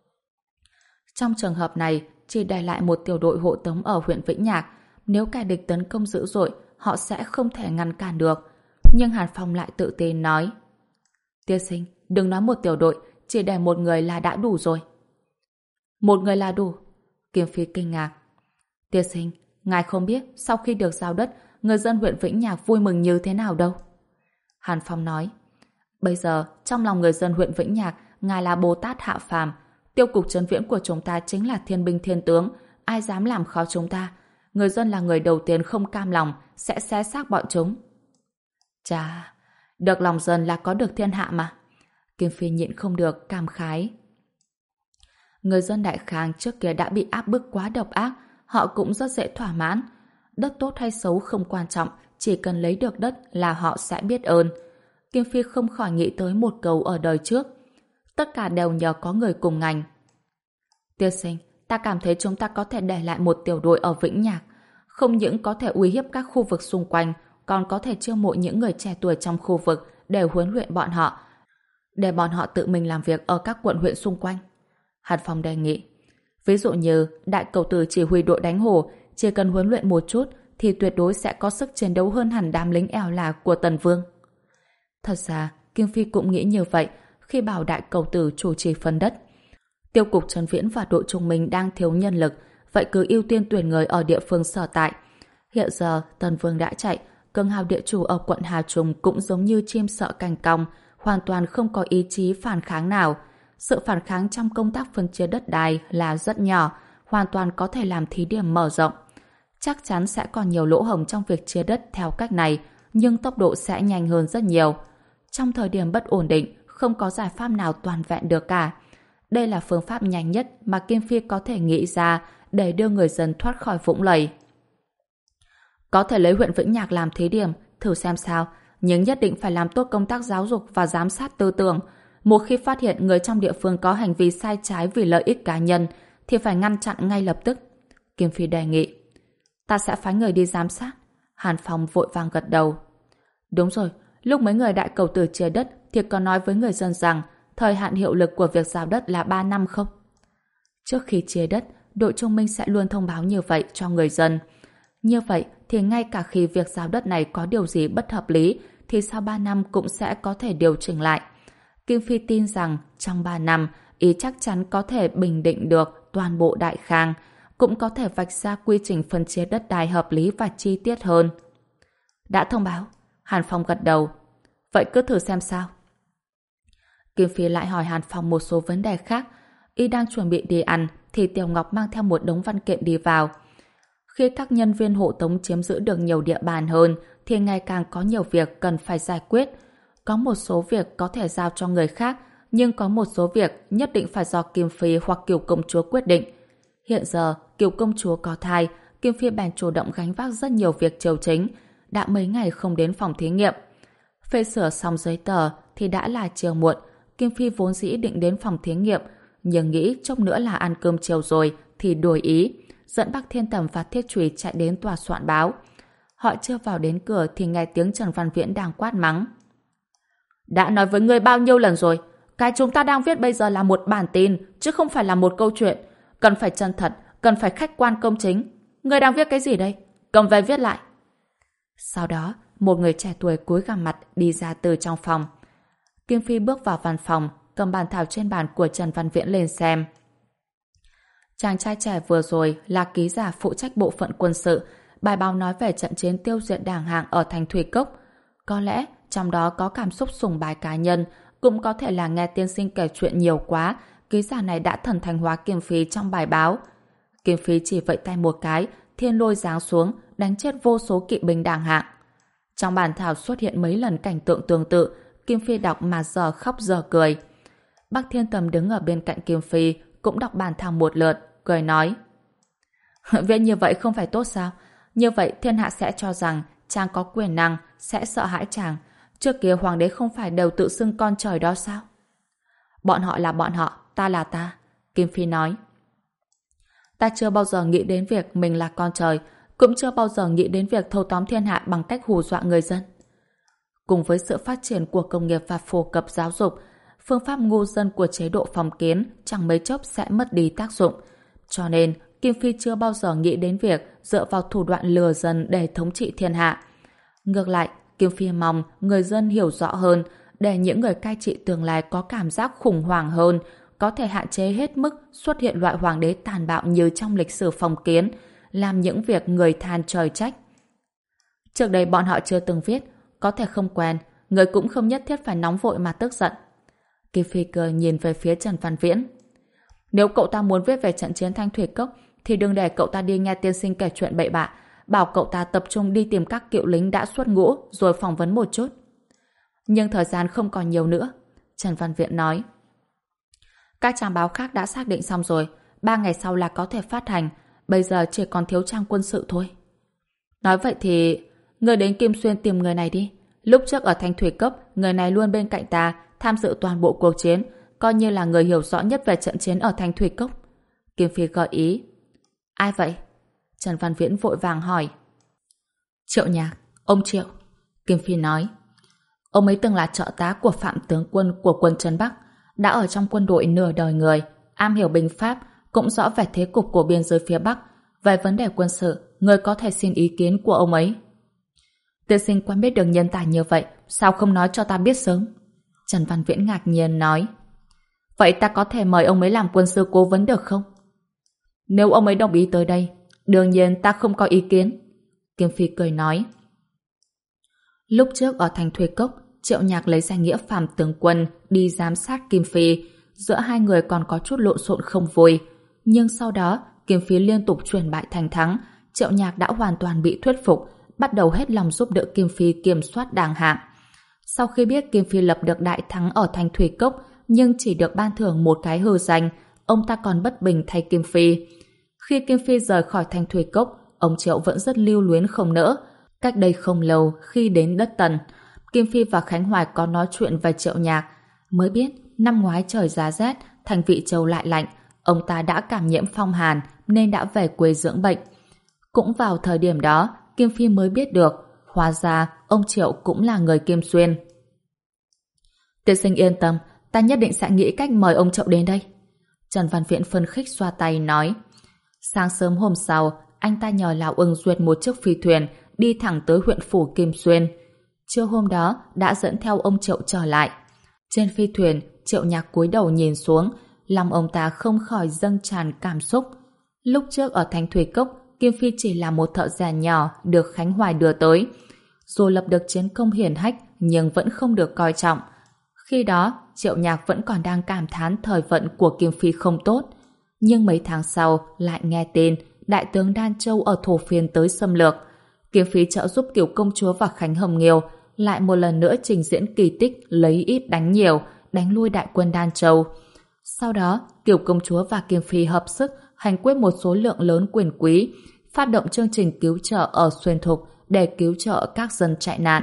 Trong trường hợp này, chỉ để lại một tiểu đội hộ tống ở huyện Vĩnh Nhạc. Nếu kẻ địch tấn công dữ dội, họ sẽ không thể ngăn cản được. Nhưng Hàn Phong lại tự tin nói. Tiên sinh, đừng nói một tiểu đội, chỉ để một người là đã đủ rồi. Một người là đủ. Kim Phi kinh ngạc. Tiên sinh, ngài không biết sau khi được giao đất, người dân huyện Vĩnh Nhạc vui mừng như thế nào đâu. Hàn Phong nói. Bây giờ, trong lòng người dân huyện Vĩnh Nhạc, ngài là Bồ Tát hạ phàm. Tiêu cục Trấn Viễn của chúng ta chính là thiên binh thiên tướng. Ai dám làm khó chúng ta? Người dân là người đầu tiên không cam lòng, sẽ xé xác bọn chúng. Chà, được lòng dân là có được thiên hạ mà. Kim Phi nhịn không được, cảm khái. Người dân Đại Khang trước kia đã bị áp bức quá độc ác, họ cũng rất dễ thỏa mãn. Đất tốt hay xấu không quan trọng, chỉ cần lấy được đất là họ sẽ biết ơn. Kim Phi không khỏi nghĩ tới một câu ở đời trước. Tất cả đều nhờ có người cùng ngành. Tiên sinh, ta cảm thấy chúng ta có thể để lại một tiểu đội ở Vĩnh Nhạc. Không những có thể uy hiếp các khu vực xung quanh, còn có thể chiêu mộ những người trẻ tuổi trong khu vực để huấn luyện bọn họ, để bọn họ tự mình làm việc ở các quận huyện xung quanh. Hàn Phong đề nghị. Ví dụ như đại cầu tử chỉ huy đội đánh hổ, chỉ cần huấn luyện một chút thì tuyệt đối sẽ có sức chiến đấu hơn hẳn đám lính ẻo là của Tần Vương. Thật ra, Kim Phi cũng nghĩ như vậy khi bảo đại cầu tử chủ trì phân đất. Tiêu cục Trần Viễn và đội trung minh đang thiếu nhân lực, vậy cứ ưu tiên tuyển người ở địa phương sở tại. Hiện giờ, Tần Vương đã chạy, Cường Hào địa chủ ở quận Hà Trung cũng giống như chim sợ cành cong, hoàn toàn không có ý chí phản kháng nào. Sự phản kháng trong công tác phân chia đất đai là rất nhỏ, hoàn toàn có thể làm thí điểm mở rộng. Chắc chắn sẽ còn nhiều lỗ hổng trong việc chia đất theo cách này, nhưng tốc độ sẽ nhanh hơn rất nhiều. Trong thời điểm bất ổn định, không có giải pháp nào toàn vẹn được cả. Đây là phương pháp nhanh nhất mà Kim Phi có thể nghĩ ra để đưa người dân thoát khỏi vũng lầy. Có thể lấy huyện Vĩnh Nhạc làm thí điểm, thử xem sao, nhưng nhất định phải làm tốt công tác giáo dục và giám sát tư tưởng. Một khi phát hiện người trong địa phương có hành vi sai trái vì lợi ích cá nhân, thì phải ngăn chặn ngay lập tức. Kim Phi đề nghị. Ta sẽ phái người đi giám sát. Hàn Phong vội vàng gật đầu. Đúng rồi, lúc mấy người đại cầu tử chia đất thì có nói với người dân rằng thời hạn hiệu lực của việc giao đất là ba năm không? Trước khi chia đất, đội trung minh sẽ luôn thông báo như vậy cho người dân. Như vậy thì ngay cả khi việc giao đất này có điều gì bất hợp lý thì sau ba năm cũng sẽ có thể điều chỉnh lại. Kim Phi tin rằng trong ba năm ý chắc chắn có thể bình định được toàn bộ Đại Khang, cũng có thể vạch ra quy trình phân chia đất đai hợp lý và chi tiết hơn. Đã thông báo. Hàn Phong gật đầu. Vậy cứ thử xem sao. Kim Phi lại hỏi Hàn Phong một số vấn đề khác. Y đang chuẩn bị đi ăn thì Tiểu Ngọc mang theo một đống văn kiện đi vào. Khi các nhân viên hộ tống chiếm giữ được nhiều địa bàn hơn thì ngày càng có nhiều việc cần phải giải quyết. Có một số việc có thể giao cho người khác, nhưng có một số việc nhất định phải do Kim Phi hoặc Kiều Công Chúa quyết định. Hiện giờ, Kiều Công Chúa có thai, Kim Phi bèn chủ động gánh vác rất nhiều việc triều chính, đã mấy ngày không đến phòng thí nghiệm. Phê sửa xong giấy tờ thì đã là chiều muộn. Kim Phi vốn dĩ định đến phòng thí nghiệm, nhưng nghĩ chốc nữa là ăn cơm chiều rồi thì đổi ý, dẫn Bắc Thiên Tầm và Thiết Chùy chạy đến tòa soạn báo. Họ chưa vào đến cửa thì nghe tiếng Trần Văn Viễn đang quát mắng. Đã nói với ngươi bao nhiêu lần rồi, cái chúng ta đang viết bây giờ là một bản tin, chứ không phải là một câu chuyện. Cần phải chân thật, cần phải khách quan công chính. Ngươi đang viết cái gì đây? Cầm về viết lại. Sau đó, một người trẻ tuổi cúi gằm mặt đi ra từ trong phòng. Kim Phi bước vào văn phòng, cầm bản thảo trên bàn của Trần Văn Viễn lên xem. Chàng trai trẻ vừa rồi là ký giả phụ trách bộ phận quân sự, bài báo nói về trận chiến tiêu diệt Đảng Hạng ở thành Thủy Cốc. Có lẽ trong đó có cảm xúc sùng bái cá nhân, cũng có thể là nghe tiên sinh kể chuyện nhiều quá, ký giả này đã thần thánh hóa Kim Phi trong bài báo. Kim Phi chỉ vẫy tay một cái, thiên lôi giáng xuống, đánh chết vô số kỵ binh Đảng Hạng. Trong bản thảo xuất hiện mấy lần cảnh tượng tương tự, Kim Phi đọc mà giờ khóc giờ cười. Bắc Thiên Tầm đứng ở bên cạnh Kim Phi, cũng đọc bản thảo một lượt, cười nói: Viễn như vậy không phải tốt sao? Như vậy thiên hạ sẽ cho rằng chàng có quyền năng, sẽ sợ hãi chàng. Trước kia hoàng đế không phải đều tự xưng con trời đó sao? Bọn họ là bọn họ, ta là ta, Kim Phi nói. Ta chưa bao giờ nghĩ đến việc mình là con trời, cũng chưa bao giờ nghĩ đến việc thâu tóm thiên hạ bằng cách hù dọa người dân. Cùng với sự phát triển của công nghiệp và phổ cập giáo dục, phương pháp ngu dân của chế độ phong kiến chẳng mấy chốc sẽ mất đi tác dụng. Cho nên, Kim Phi chưa bao giờ nghĩ đến việc dựa vào thủ đoạn lừa dân để thống trị thiên hạ. Ngược lại, Kim Phi mong người dân hiểu rõ hơn, để những người cai trị tương lai có cảm giác khủng hoảng hơn, có thể hạn chế hết mức xuất hiện loại hoàng đế tàn bạo như trong lịch sử phong kiến, làm những việc người than trời trách. Trước đây bọn họ chưa từng viết, có thể không quen, người cũng không nhất thiết phải nóng vội mà tức giận. Kim Phi cười nhìn về phía Trần Văn Viễn. Nếu cậu ta muốn viết về trận chiến Thanh Thủy Cốc, thì đừng để cậu ta đi nghe tiên sinh kể chuyện bậy bạ, bảo cậu ta tập trung đi tìm các cựu lính đã xuất ngũ rồi phỏng vấn một chút. Nhưng thời gian không còn nhiều nữa, Trần Văn Viễn nói. Các trang báo khác đã xác định xong rồi, ba ngày sau là có thể phát hành, bây giờ chỉ còn thiếu trang quân sự thôi. Nói vậy thì, người đến Kim Xuyên tìm người này đi. Lúc trước ở Thanh Thủy Cốc, người này luôn bên cạnh ta, tham dự toàn bộ cuộc chiến, coi như là người hiểu rõ nhất về trận chiến ở Thanh Thủy Cốc. Kim Phi gợi ý. Ai vậy? Trần Văn Viễn vội vàng hỏi. Triệu Nhạc, ông Triệu. Kim Phi nói. Ông ấy từng là trợ tá của Phạm tướng quân của quân Trấn Bắc, đã ở trong quân đội nửa đời người, am hiểu binh pháp, cũng rõ về thế cục của biên giới phía Bắc. Về vấn đề quân sự, người có thể xin ý kiến của ông ấy. Tiên sinh quen biết được nhân tài như vậy, sao không nói cho ta biết sớm? Trần Văn Viễn ngạc nhiên nói. Vậy ta có thể mời ông ấy làm quân sư cố vấn được không? Nếu ông ấy đồng ý tới đây, đương nhiên ta không có ý kiến. Kim Phi cười nói. Lúc trước ở thành Thủy Cốc, Triệu Nhạc lấy danh nghĩa Phạm tướng quân đi giám sát Kim Phi, giữa hai người còn có chút lộn xộn không vui. Nhưng sau đó, Kim Phi liên tục chuyển bại thành thắng, Triệu Nhạc đã hoàn toàn bị thuyết phục, bắt đầu hết lòng giúp đỡ Kim Phi kiểm soát Đảng Hạng. Sau khi biết Kim Phi lập được đại thắng ở thành Thủy Cốc, nhưng chỉ được ban thưởng một cái hư danh, ông ta còn bất bình thay Kim Phi. Khi Kim Phi rời khỏi thành Thủy Cốc, ông Triệu vẫn rất lưu luyến không nỡ. Cách đây không lâu, khi đến đất Tần, Kim Phi và Khánh Hoài có nói chuyện về Triệu Nhạc. Mới biết, năm ngoái trời giá rét, thành Vị Châu lại lạnh, ông ta đã cảm nhiễm phong hàn nên đã về quê dưỡng bệnh. Cũng vào thời điểm đó, Kim Phi mới biết được, hóa ra ông Triệu cũng là người Kim Xuyên. Tiên sinh yên tâm, ta nhất định sẽ nghĩ cách mời ông Triệu đến đây. Trần Văn Viễn phân khích xoa tay nói. Sáng sớm hôm sau, anh ta nhờ Lão Ưng duyệt một chiếc phi thuyền đi thẳng tới huyện phủ Kim Xuyên. Trưa hôm đó đã dẫn theo ông Triệu trở lại. Trên phi thuyền, Triệu Nhạc cúi đầu nhìn xuống, lòng ông ta không khỏi dâng tràn cảm xúc. Lúc trước ở thành Thủy Cốc, Kim Phi chỉ là một thợ rèn nhỏ được Khánh Hoài đưa tới. Dù lập được chiến công hiển hách nhưng vẫn không được coi trọng. Khi đó, Triệu Nhạc vẫn còn đang cảm thán thời vận của Kim Phi không tốt. Nhưng mấy tháng sau lại nghe tin Đại tướng Đan Châu ở Thổ Phiên tới xâm lược. Kim Phi trợ giúp Kiều Công Chúa và Khánh Hồng Nghiêu lại một lần nữa trình diễn kỳ tích lấy ít đánh nhiều, đánh lui đại quân Đan Châu. Sau đó, Kiều Công Chúa và Kim Phi hợp sức hành quyết một số lượng lớn quyền quý, phát động chương trình cứu trợ ở Xuyên Thục để cứu trợ các dân chạy nạn.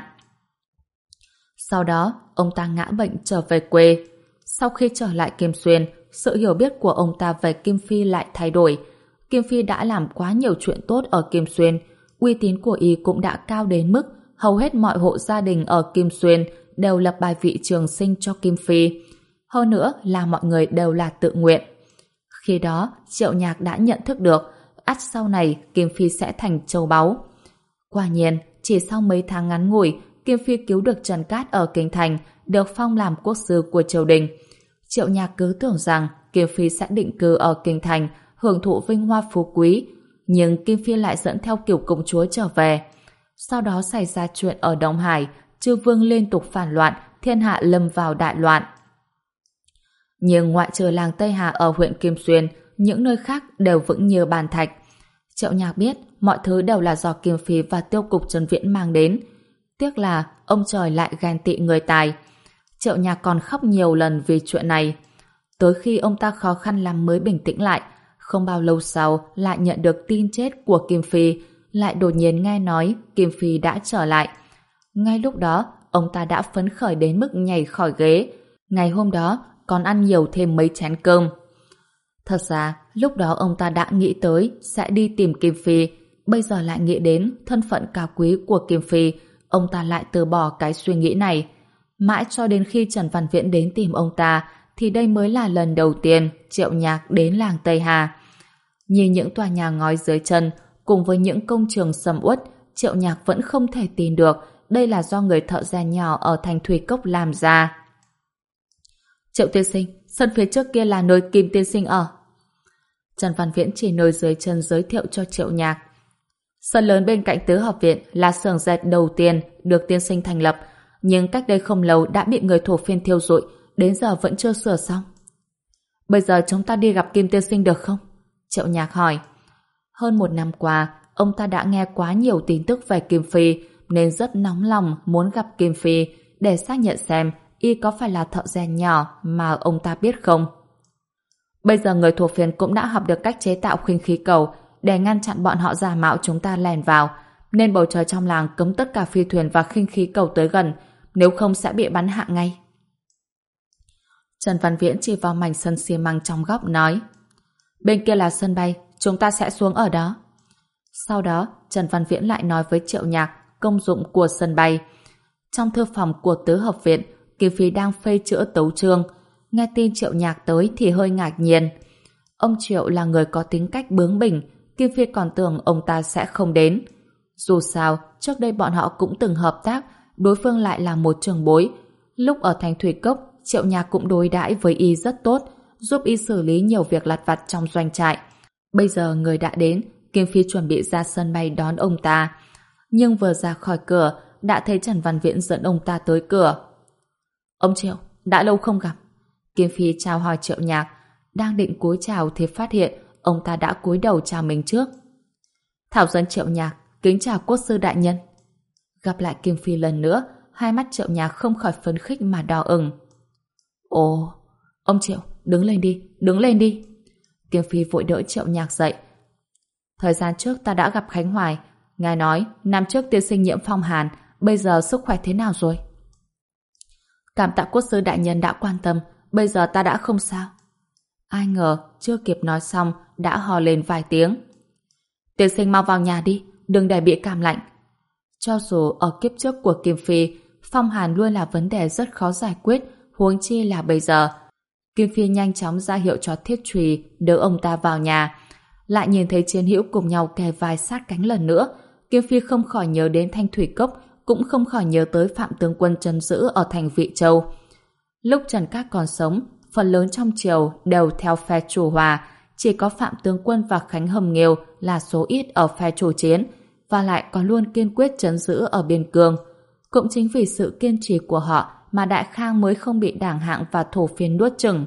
Sau đó, ông ta ngã bệnh trở về quê. Sau khi trở lại Kim Xuyên, sự hiểu biết của ông ta về Kim Phi lại thay đổi. Kim Phi đã làm quá nhiều chuyện tốt ở Kim Xuyên, uy tín của y cũng đã cao đến mức hầu hết mọi hộ gia đình ở Kim Xuyên đều lập bài vị trường sinh cho Kim Phi. Hơn nữa là mọi người đều là tự nguyện. Khi đó, Triệu Nhạc đã nhận thức được ắt sau này Kim Phi sẽ thành châu báu. Quả nhiên, chỉ sau mấy tháng ngắn ngủi, Kim Phi cứu được Trần Cát ở Kinh Thành, được phong làm quốc sư của triều đình. Triệu Nhạc cứ tưởng rằng Kim Phi sẽ định cư ở Kinh Thành, hưởng thụ vinh hoa phú quý, nhưng Kim Phi lại dẫn theo kiểu công chúa trở về. Sau đó xảy ra chuyện ở Đông Hải, chư vương liên tục phản loạn, thiên hạ lâm vào đại loạn. Nhưng ngoại trừ làng Tây Hà ở huyện Kim Xuyên, những nơi khác đều vững như bàn thạch. Triệu Nhạc biết mọi thứ đều là do Kim Phi và tiêu cục Trần Viễn mang đến. Tiếc là ông trời lại ghen tị người tài. Triệu Nhạc còn khóc nhiều lần vì chuyện này. Tới khi ông ta khó khăn lắm mới bình tĩnh lại, không bao lâu sau lại nhận được tin chết của Kim Phi, lại đột nhiên nghe nói Kim Phi đã trở lại. Ngay lúc đó, ông ta đã phấn khởi đến mức nhảy khỏi ghế. Ngày hôm đó, còn ăn nhiều thêm mấy chén cơm. Thật ra, lúc đó ông ta đã nghĩ tới sẽ đi tìm Kim Phi, bây giờ lại nghĩ đến thân phận cao quý của Kim Phi, ông ta lại từ bỏ cái suy nghĩ này. Mãi cho đến khi Trần Văn Viễn đến tìm ông ta, thì đây mới là lần đầu tiên Triệu Nhạc đến làng Tây Hà. Nhìn những tòa nhà ngói dưới chân, cùng với những công trường sầm uất, Triệu Nhạc vẫn không thể tin được đây là do người thợ rèn nhỏ ở thành Thủy Cốc làm ra. Triệu tiên sinh, sân phía trước kia là nơi Kim tiên sinh ở. Trần Văn Viễn chỉ nơi dưới chân giới thiệu cho Triệu Nhạc. Sân lớn bên cạnh Tứ Hợp Viện là xưởng dệt đầu tiên được tiên sinh thành lập, nhưng cách đây không lâu đã bị người thổ phiên thiêu rụi, đến giờ vẫn chưa sửa xong. Bây giờ chúng ta đi gặp Kim tiên sinh được không? Triệu Nhạc hỏi. Hơn một năm qua, ông ta đã nghe quá nhiều tin tức về Kim Phi, nên rất nóng lòng muốn gặp Kim Phi để xác nhận xem y có phải là thợ rèn nhỏ mà ông ta biết không. Bây giờ người thổ phiên cũng đã học được cách chế tạo khinh khí cầu để ngăn chặn bọn họ giả mạo chúng ta lèn vào, nên bầu trời trong làng cấm tất cả phi thuyền và khinh khí cầu tới gần, nếu không sẽ bị bắn hạ ngay. Trần Văn Viễn chỉ vào mảnh sân xi măng trong góc nói, bên kia là sân bay, chúng ta sẽ xuống ở đó. Sau đó, Trần Văn Viễn lại nói với Triệu Nhạc công dụng của sân bay. Trong thư phòng của Tứ Hợp Viện, Kim Phi đang phê chữa tấu chương. Nghe tin Triệu Nhạc tới thì hơi ngạc nhiên. Ông Triệu là người có tính cách bướng bỉnh, Kim Phi còn tưởng ông ta sẽ không đến. Dù sao, trước đây bọn họ cũng từng hợp tác, đối phương lại là một trường bối. Lúc ở thành Thủy Cốc, Triệu Nhạc cũng đối đãi với y rất tốt, giúp y xử lý nhiều việc lặt vặt trong doanh trại. Bây giờ người đã đến, Kim Phi chuẩn bị ra sân bay đón ông ta. Nhưng vừa ra khỏi cửa, đã thấy Trần Văn Viễn dẫn ông ta tới cửa. Ông Triệu, đã lâu không gặp. Kim Phi chào hỏi Triệu Nhạc, đang định cúi chào thì phát hiện ông ta đã cúi đầu chào mình trước. Thảo dân Triệu Nhạc, kính chào quốc sư đại nhân. Gặp lại Kim Phi lần nữa, hai mắt Triệu Nhạc không khỏi phấn khích mà đỏ ửng. Ồ, ông Triệu, đứng lên đi, đứng lên đi. Kim Phi vội đỡ Triệu Nhạc dậy. Thời gian trước ta đã gặp Khánh Hoài, ngài nói năm trước tiên sinh nhiễm phong hàn, bây giờ sức khỏe thế nào rồi? Cảm tạ quốc sư đại nhân đã quan tâm, bây giờ ta đã không sao. Ai ngờ chưa kịp nói xong đã hò lên vài tiếng. Tiên sinh mau vào nhà đi, đừng để bị cảm lạnh. Cho dù ở kiếp trước của Kim Phi, phong hàn luôn là vấn đề rất khó giải quyết, huống chi là bây giờ. Kim Phi nhanh chóng ra hiệu cho Thiết Trùy đỡ ông ta vào nhà. Lại nhìn thấy chiến hữu cùng nhau kề vai sát cánh lần nữa, Kim Phi không khỏi nhớ đến Thanh Thủy Cốc, cũng không khỏi nhớ tới Phạm tướng quân trấn giữ ở thành Vị Châu. Lúc Trần Các còn sống, phần lớn trong triều đều theo phe chủ hòa, chỉ có Phạm tướng quân và Khánh Hầm Nghiêu là số ít ở phe chủ chiến, và lại còn luôn kiên quyết trấn giữ ở biên cương. Cũng chính vì sự kiên trì của họ mà Đại Khang mới không bị Đảng Hạng và thổ phiên nuốt chửng.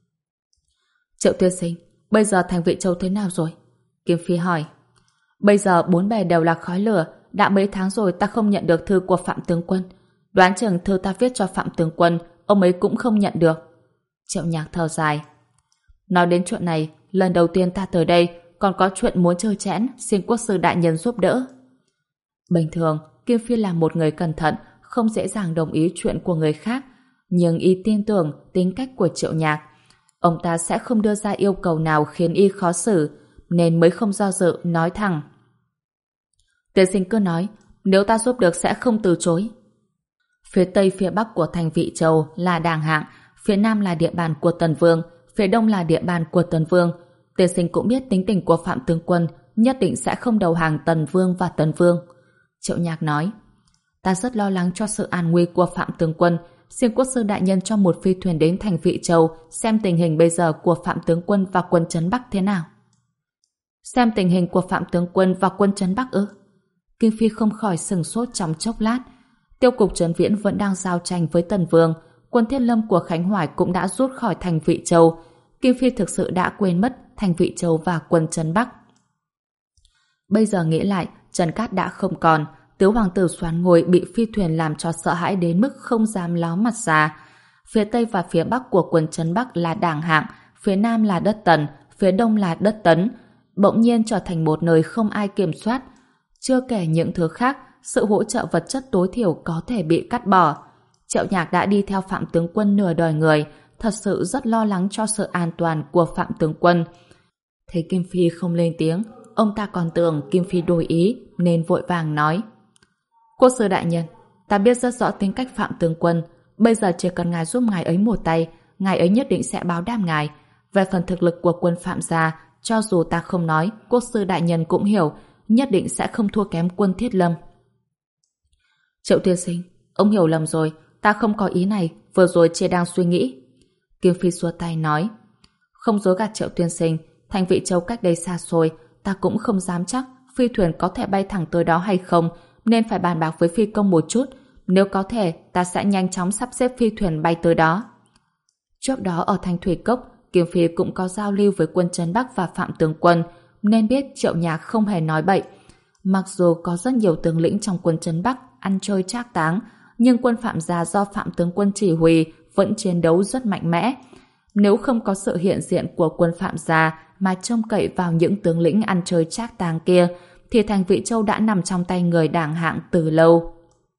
Triệu tiên sinh, bây giờ thành Vị Châu thế nào rồi? Kim Phi hỏi. Bây giờ bốn bề đều là khói lửa, đã mấy tháng rồi ta không nhận được thư của Phạm tướng quân. Đoán chừng thư ta viết cho Phạm tướng quân, ông ấy cũng không nhận được. Triệu Nhạc thở dài. Nói đến chuyện này, lần đầu tiên ta tới đây, còn có chuyện muốn chơi chẽn, xin quốc sư đại nhân giúp đỡ. Bình thường, Kim Phi là một người cẩn thận, không dễ dàng đồng ý chuyện của người khác, nhưng y tin tưởng tính cách của Triệu Nhạc. Ông ta sẽ không đưa ra yêu cầu nào khiến y khó xử, nên mới không do dự nói thẳng. Tiên sinh cứ nói, nếu ta giúp được sẽ không từ chối. Phía tây phía bắc của thành Vị Châu là Đảng Hạng, phía nam là địa bàn của Tần Vương, phía đông là địa bàn của Tần Vương. Tiên sinh cũng biết tính tình của Phạm tướng quân, nhất định sẽ không đầu hàng Tần Vương và Tần Vương. Triệu Nhạc nói, ta rất lo lắng cho sự an nguy của Phạm tướng quân, xin quốc sư đại nhân cho một phi thuyền đến thành Vị Châu xem tình hình bây giờ của Phạm tướng quân và quân trấn Bắc thế nào. Xem tình hình của Phạm tướng quân và quân trấn Bắc ư? Kim Phi không khỏi sừng sốt trong chốc lát. Tiêu cục Trấn Viễn vẫn đang giao tranh với Tần Vương, quân Thiết Lâm của Khánh Hoài cũng đã rút khỏi thành Vị Châu. Kim Phi thực sự đã quên mất thành Vị Châu và quân trấn Bắc. Bây giờ nghĩ lại, Trần Cát đã không còn, tứ hoàng tử Soán Ngôi bị phi thuyền làm cho sợ hãi đến mức không dám ló mặt ra. Phía tây và phía bắc của quân trấn Bắc là Đảng Hạng, phía nam là đất Tần, phía đông là đất Tấn, bỗng nhiên trở thành một nơi không ai kiểm soát. Chưa kể những thứ khác, sự hỗ trợ vật chất tối thiểu có thể bị cắt bỏ. Triệu Nhạc đã đi theo Phạm tướng quân nửa đời người, thật sự rất lo lắng cho sự an toàn của Phạm tướng quân. Thấy Kim Phi không lên tiếng, ông ta còn tưởng Kim Phi đổi ý nên vội vàng nói, quốc sư đại nhân, ta biết rất rõ tính cách Phạm tướng quân, bây giờ chỉ cần ngài giúp ngài ấy một tay, ngài ấy nhất định sẽ báo đáp ngài. Về phần thực lực của quân Phạm gia, cho dù ta không nói, quốc sư đại nhân cũng hiểu, nhất định sẽ không thua kém quân Thiết Lâm. Triệu tiên sinh, ông hiểu lầm rồi, ta không có ý này, vừa rồi chỉ đang suy nghĩ. Kim Phi xua tay nói, không dối gạt Triệu tiên sinh, thành Vị Châu cách đây xa xôi, ta cũng không dám chắc phi thuyền có thể bay thẳng tới đó hay không, nên phải bàn bạc với phi công một chút. Nếu có thể, ta sẽ nhanh chóng sắp xếp phi thuyền bay tới đó. Trước đó ở Thanh Thủy Cốc, Kim Phi cũng có giao lưu với quân trấn Bắc và Phạm tướng quân, nên biết Triệu Nhạc không hề nói bậy. Mặc dù có rất nhiều tướng lĩnh trong quân trấn Bắc ăn chơi trác táng, nhưng quân Phạm gia do Phạm tướng quân chỉ huy vẫn chiến đấu rất mạnh mẽ. Nếu không có sự hiện diện của quân Phạm gia mà trông cậy vào những tướng lĩnh ăn chơi trác táng kia, thì thành Vị Châu đã nằm trong tay người Đảng Hạng từ lâu.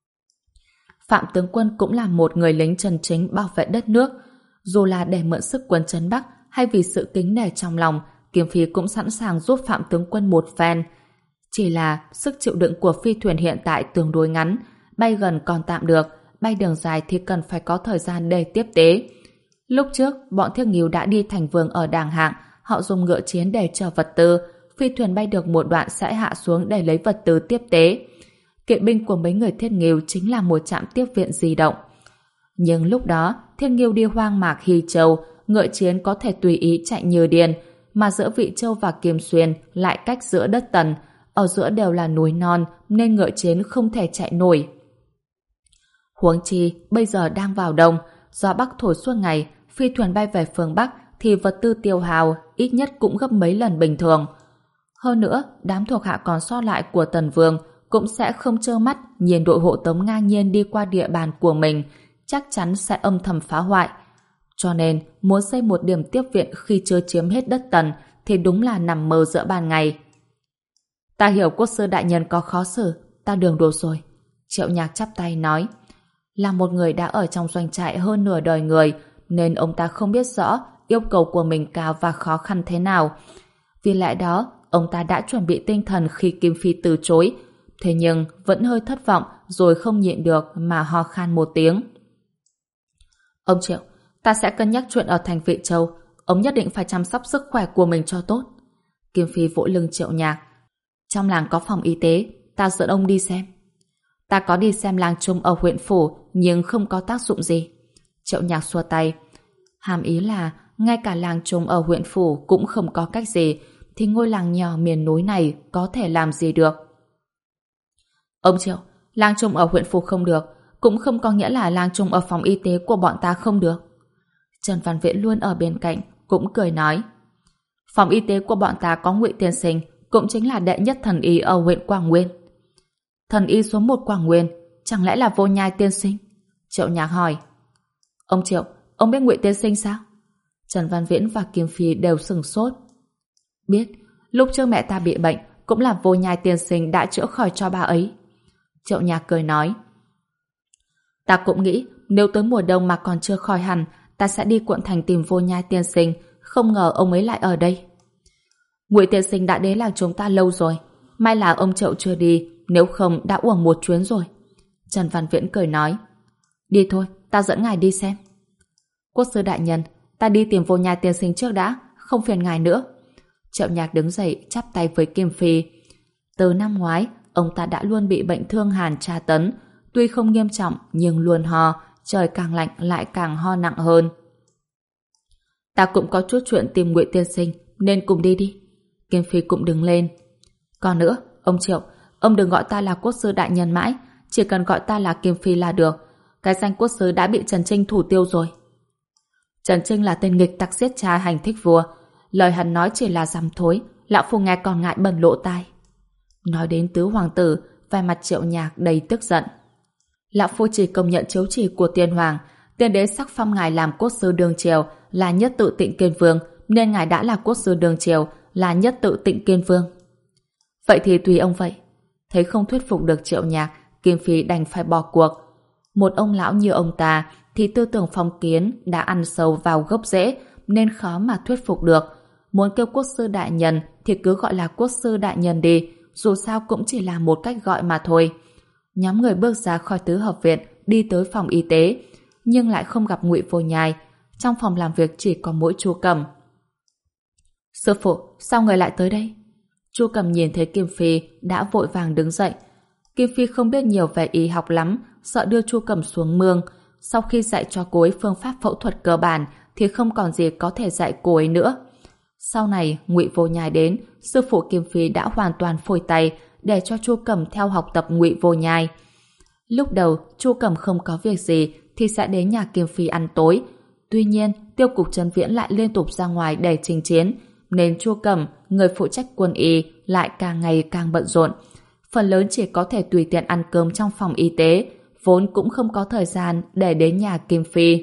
Phạm tướng quân cũng là một người lính chân chính bảo vệ đất nước. Dù là để mượn sức quân trấn Bắc hay vì sự kính nể trong lòng, Kim Phi cũng sẵn sàng giúp Phạm tướng quân một phen. Chỉ là sức chịu đựng của phi thuyền hiện tại tương đối ngắn, bay gần còn tạm được, bay đường dài thì cần phải có thời gian để tiếp tế. Lúc trước, bọn Thiết Nghíu đã đi thành Vương ở Đàng Hạng, họ dùng ngựa chiến để chở vật tư, phi thuyền bay được một đoạn sẽ hạ xuống để lấy vật tư tiếp tế. Kỵ binh của mấy người Thiết Nghíu chính là một trạm tiếp viện di động. Nhưng lúc đó, Thiết Nghíu đi hoang mạc Hy Châu, ngựa chiến có thể tùy ý chạy như điên, mà giữa Vị Châu và Kim Xuyên lại cách giữa đất Tần, ở giữa đều là núi non nên ngựa chiến không thể chạy nổi. Huống chi, bây giờ đang vào đông, gió Bắc thổi suốt ngày, phi thuyền bay về phương Bắc thì vật tư tiêu hao ít nhất cũng gấp mấy lần bình thường. Hơn nữa, đám thuộc hạ còn sót lại của Tần Vương cũng sẽ không trơ mắt nhìn đội hộ tống ngang nhiên đi qua địa bàn của mình, chắc chắn sẽ âm thầm phá hoại. Cho nên, muốn xây một điểm tiếp viện khi chưa chiếm hết đất Tần thì đúng là nằm mơ giữa ban ngày. Ta hiểu quốc sư đại nhân có khó xử, ta đường đột rồi. Triệu Nhạc chắp tay nói, là một người đã ở trong doanh trại hơn nửa đời người, nên ông ta không biết rõ yêu cầu của mình cao và khó khăn thế nào. Vì lẽ đó, ông ta đã chuẩn bị tinh thần khi Kim Phi từ chối, thế nhưng vẫn hơi thất vọng rồi không nhịn được mà ho khan một tiếng. Ông Triệu, ta sẽ cân nhắc chuyện ở thành Vị Châu, ông nhất định phải chăm sóc sức khỏe của mình cho tốt. Kim Phi vỗ lưng Triệu Nhạc. Trong làng có phòng y tế, ta dẫn ông đi xem. Ta có đi xem làng Trung ở huyện phủ, nhưng không có tác dụng gì. Triệu Nhạc xua tay. Hàm ý là, ngay cả làng Trung ở huyện phủ cũng không có cách gì, thì ngôi làng nhỏ miền núi này có thể làm gì được. Ông Triệu, làng Trung ở huyện phủ không được, cũng không có nghĩa là làng Trung ở phòng y tế của bọn ta không được. Trần Văn Viễn luôn ở bên cạnh, cũng cười nói. Phòng y tế của bọn ta có Ngụy tiên sinh, cũng chính là đệ nhất thần y ở huyện Quảng Nguyên. Thần y số một Quảng Nguyên, chẳng lẽ là Vô Nhai tiên sinh? Triệu Nhạc hỏi. Ông Triệu, ông biết Ngụy tiên sinh sao? Trần Văn Viễn và Kim Phi đều sửng sốt. Biết, lúc trước mẹ ta bị bệnh, cũng là Vô Nhai tiên sinh đã chữa khỏi cho bà ấy. Triệu Nhạc cười nói. Ta cũng nghĩ, nếu tới mùa đông mà còn chưa khỏi hẳn, ta sẽ đi quận thành tìm Vô Nhai tiên sinh, không ngờ ông ấy lại ở đây. Ngụy tiên sinh đã đến làng chúng ta lâu rồi, may là ông Triệu chưa đi, nếu không đã uổng một chuyến rồi. Trần Văn Viễn cười nói. Đi thôi, ta dẫn ngài đi xem. Quốc sư đại nhân, ta đi tìm Vô Nhai tiên sinh trước đã, không phiền ngài nữa. Triệu Nhạc đứng dậy chắp tay với Kim Phi. Từ năm ngoái, ông ta đã luôn bị bệnh thương hàn tra tấn, tuy không nghiêm trọng nhưng luôn ho, trời càng lạnh lại càng ho nặng hơn. Ta cũng có chút chuyện tìm Ngụy tiên sinh, nên cùng đi đi. Kim Phi cũng đứng lên. Còn nữa, ông Triệu, ông đừng gọi ta là quốc sư đại nhân mãi, chỉ cần gọi ta là Kim Phi là được. Cái danh quốc sư đã bị Trần Trinh thủ tiêu rồi. Trần Trinh là tên nghịch tặc giết cha hành thích vua, lời hắn nói chỉ là dăm thối, lão phu nghe còn ngại bẩn lộ tai. Nói đến tứ hoàng tử, vẻ mặt Triệu Nhạc đầy tức giận. Lão phu chỉ công nhận chiếu chỉ của tiên hoàng, tiên đế sắc phong ngài làm quốc sư đường triều là nhất tự Tịnh Kiên Vương, nên ngài đã là quốc sư đường triều là nhất tự Tịnh Kiên Vương. Vậy thì tùy ông vậy. Thấy không thuyết phục được Triệu Nhạc, Kim Phi đành phải bỏ cuộc. Một ông lão như ông ta thì tư tưởng phong kiến đã ăn sâu vào gốc rễ nên khó mà thuyết phục được. Muốn kêu quốc sư đại nhân thì cứ gọi là quốc sư đại nhân đi, dù sao cũng chỉ là một cách gọi mà thôi. Nhóm người bước ra khỏi tứ hợp viện đi tới phòng y tế, nhưng lại không gặp Ngụy Vô Nhai. Trong phòng làm việc chỉ có mỗi Chu Cầm. Sư phụ, sao người lại tới đây? Chu Cầm nhìn thấy Kim Phi đã vội vàng đứng dậy. Kim Phi không biết nhiều về y học lắm, sợ đưa Chu Cầm xuống mương. Sau khi dạy cho cô ấy phương pháp phẫu thuật cơ bản thì không còn gì có thể dạy cô ấy nữa. Sau này Ngụy Vô Nhai đến, sư phụ Kim Phi đã hoàn toàn phủi tay để cho Chu Cầm theo học tập Ngụy Vô Nhai. Lúc đầu Chu Cầm không có việc gì thì sẽ đến nhà Kim Phi ăn tối. Tuy nhiên Tiêu cục Trấn Viễn lại liên tục ra ngoài để chinh chiến, nên Chu Cầm, người phụ trách quân y, lại càng ngày càng bận rộn. Phần lớn chỉ có thể tùy tiện ăn cơm trong phòng y tế, vốn cũng không có thời gian để đến nhà Kim Phi.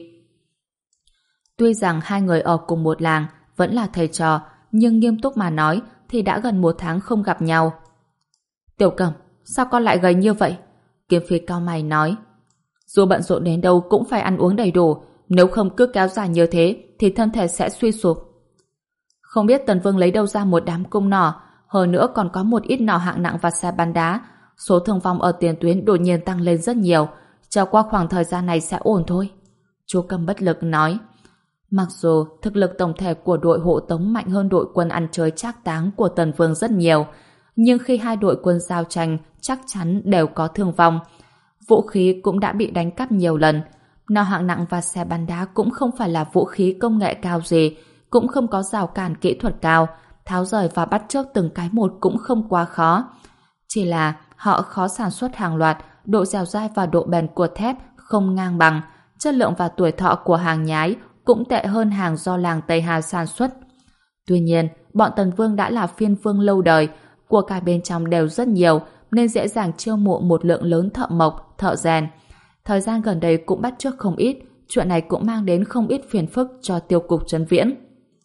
Tuy rằng hai người ở cùng một làng, vẫn là thầy trò, nhưng nghiêm túc mà nói thì đã gần một tháng không gặp nhau. Tiểu Cầm, sao con lại gầy như vậy? Kim Phi cau mày nói. Dù bận rộn đến đâu cũng phải ăn uống đầy đủ, nếu không cứ kéo dài như thế thì thân thể sẽ suy sụp. Không biết Tần Vương lấy đâu ra một đám cung nỏ, hơn nữa còn có một ít nỏ hạng nặng và xe bắn đá. Số thương vong ở tiền tuyến đột nhiên tăng lên rất nhiều, chờ qua khoảng thời gian này sẽ ổn thôi. Chu Cầm bất lực nói. Mặc dù thực lực tổng thể của đội hộ tống mạnh hơn đội quân ăn chơi trác táng của Tần Vương rất nhiều, nhưng khi hai đội quân giao tranh chắc chắn đều có thương vong. Vũ khí cũng đã bị đánh cắp nhiều lần. Nỏ hạng nặng và xe bắn đá cũng không phải là vũ khí công nghệ cao gì, cũng không có rào cản kỹ thuật cao, tháo rời và bắt chước từng cái một cũng không quá khó. Chỉ là họ khó sản xuất hàng loạt, độ dẻo dai và độ bền của thép không ngang bằng, chất lượng và tuổi thọ của hàng nhái cũng tệ hơn hàng do làng Tây Hà sản xuất. Tuy nhiên, bọn Tần Vương đã là phiên vương lâu đời, của cải bên trong đều rất nhiều, nên dễ dàng chiêu mộ một lượng lớn thợ mộc, thợ rèn. Thời gian gần đây cũng bắt chước không ít, chuyện này cũng mang đến không ít phiền phức cho Tiêu cục Trấn Viễn.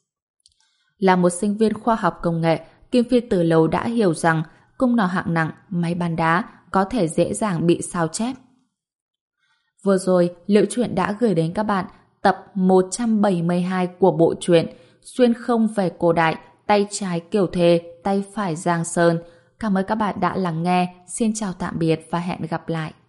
Là một sinh viên khoa học công nghệ, Kim Phi từ lâu đã hiểu rằng cung nỏ hạng nặng, máy bắn đá có thể dễ dàng bị sao chép. Vừa rồi, Liễu Chuyện đã gửi đến các bạn tập một trăm bảy mươi hai của bộ truyện Xuyên không về cổ đại, tay trái Kiều Thề, tay phải Giang Sơn. Cảm ơn các bạn đã lắng nghe. Xin chào tạm biệt và hẹn gặp lại.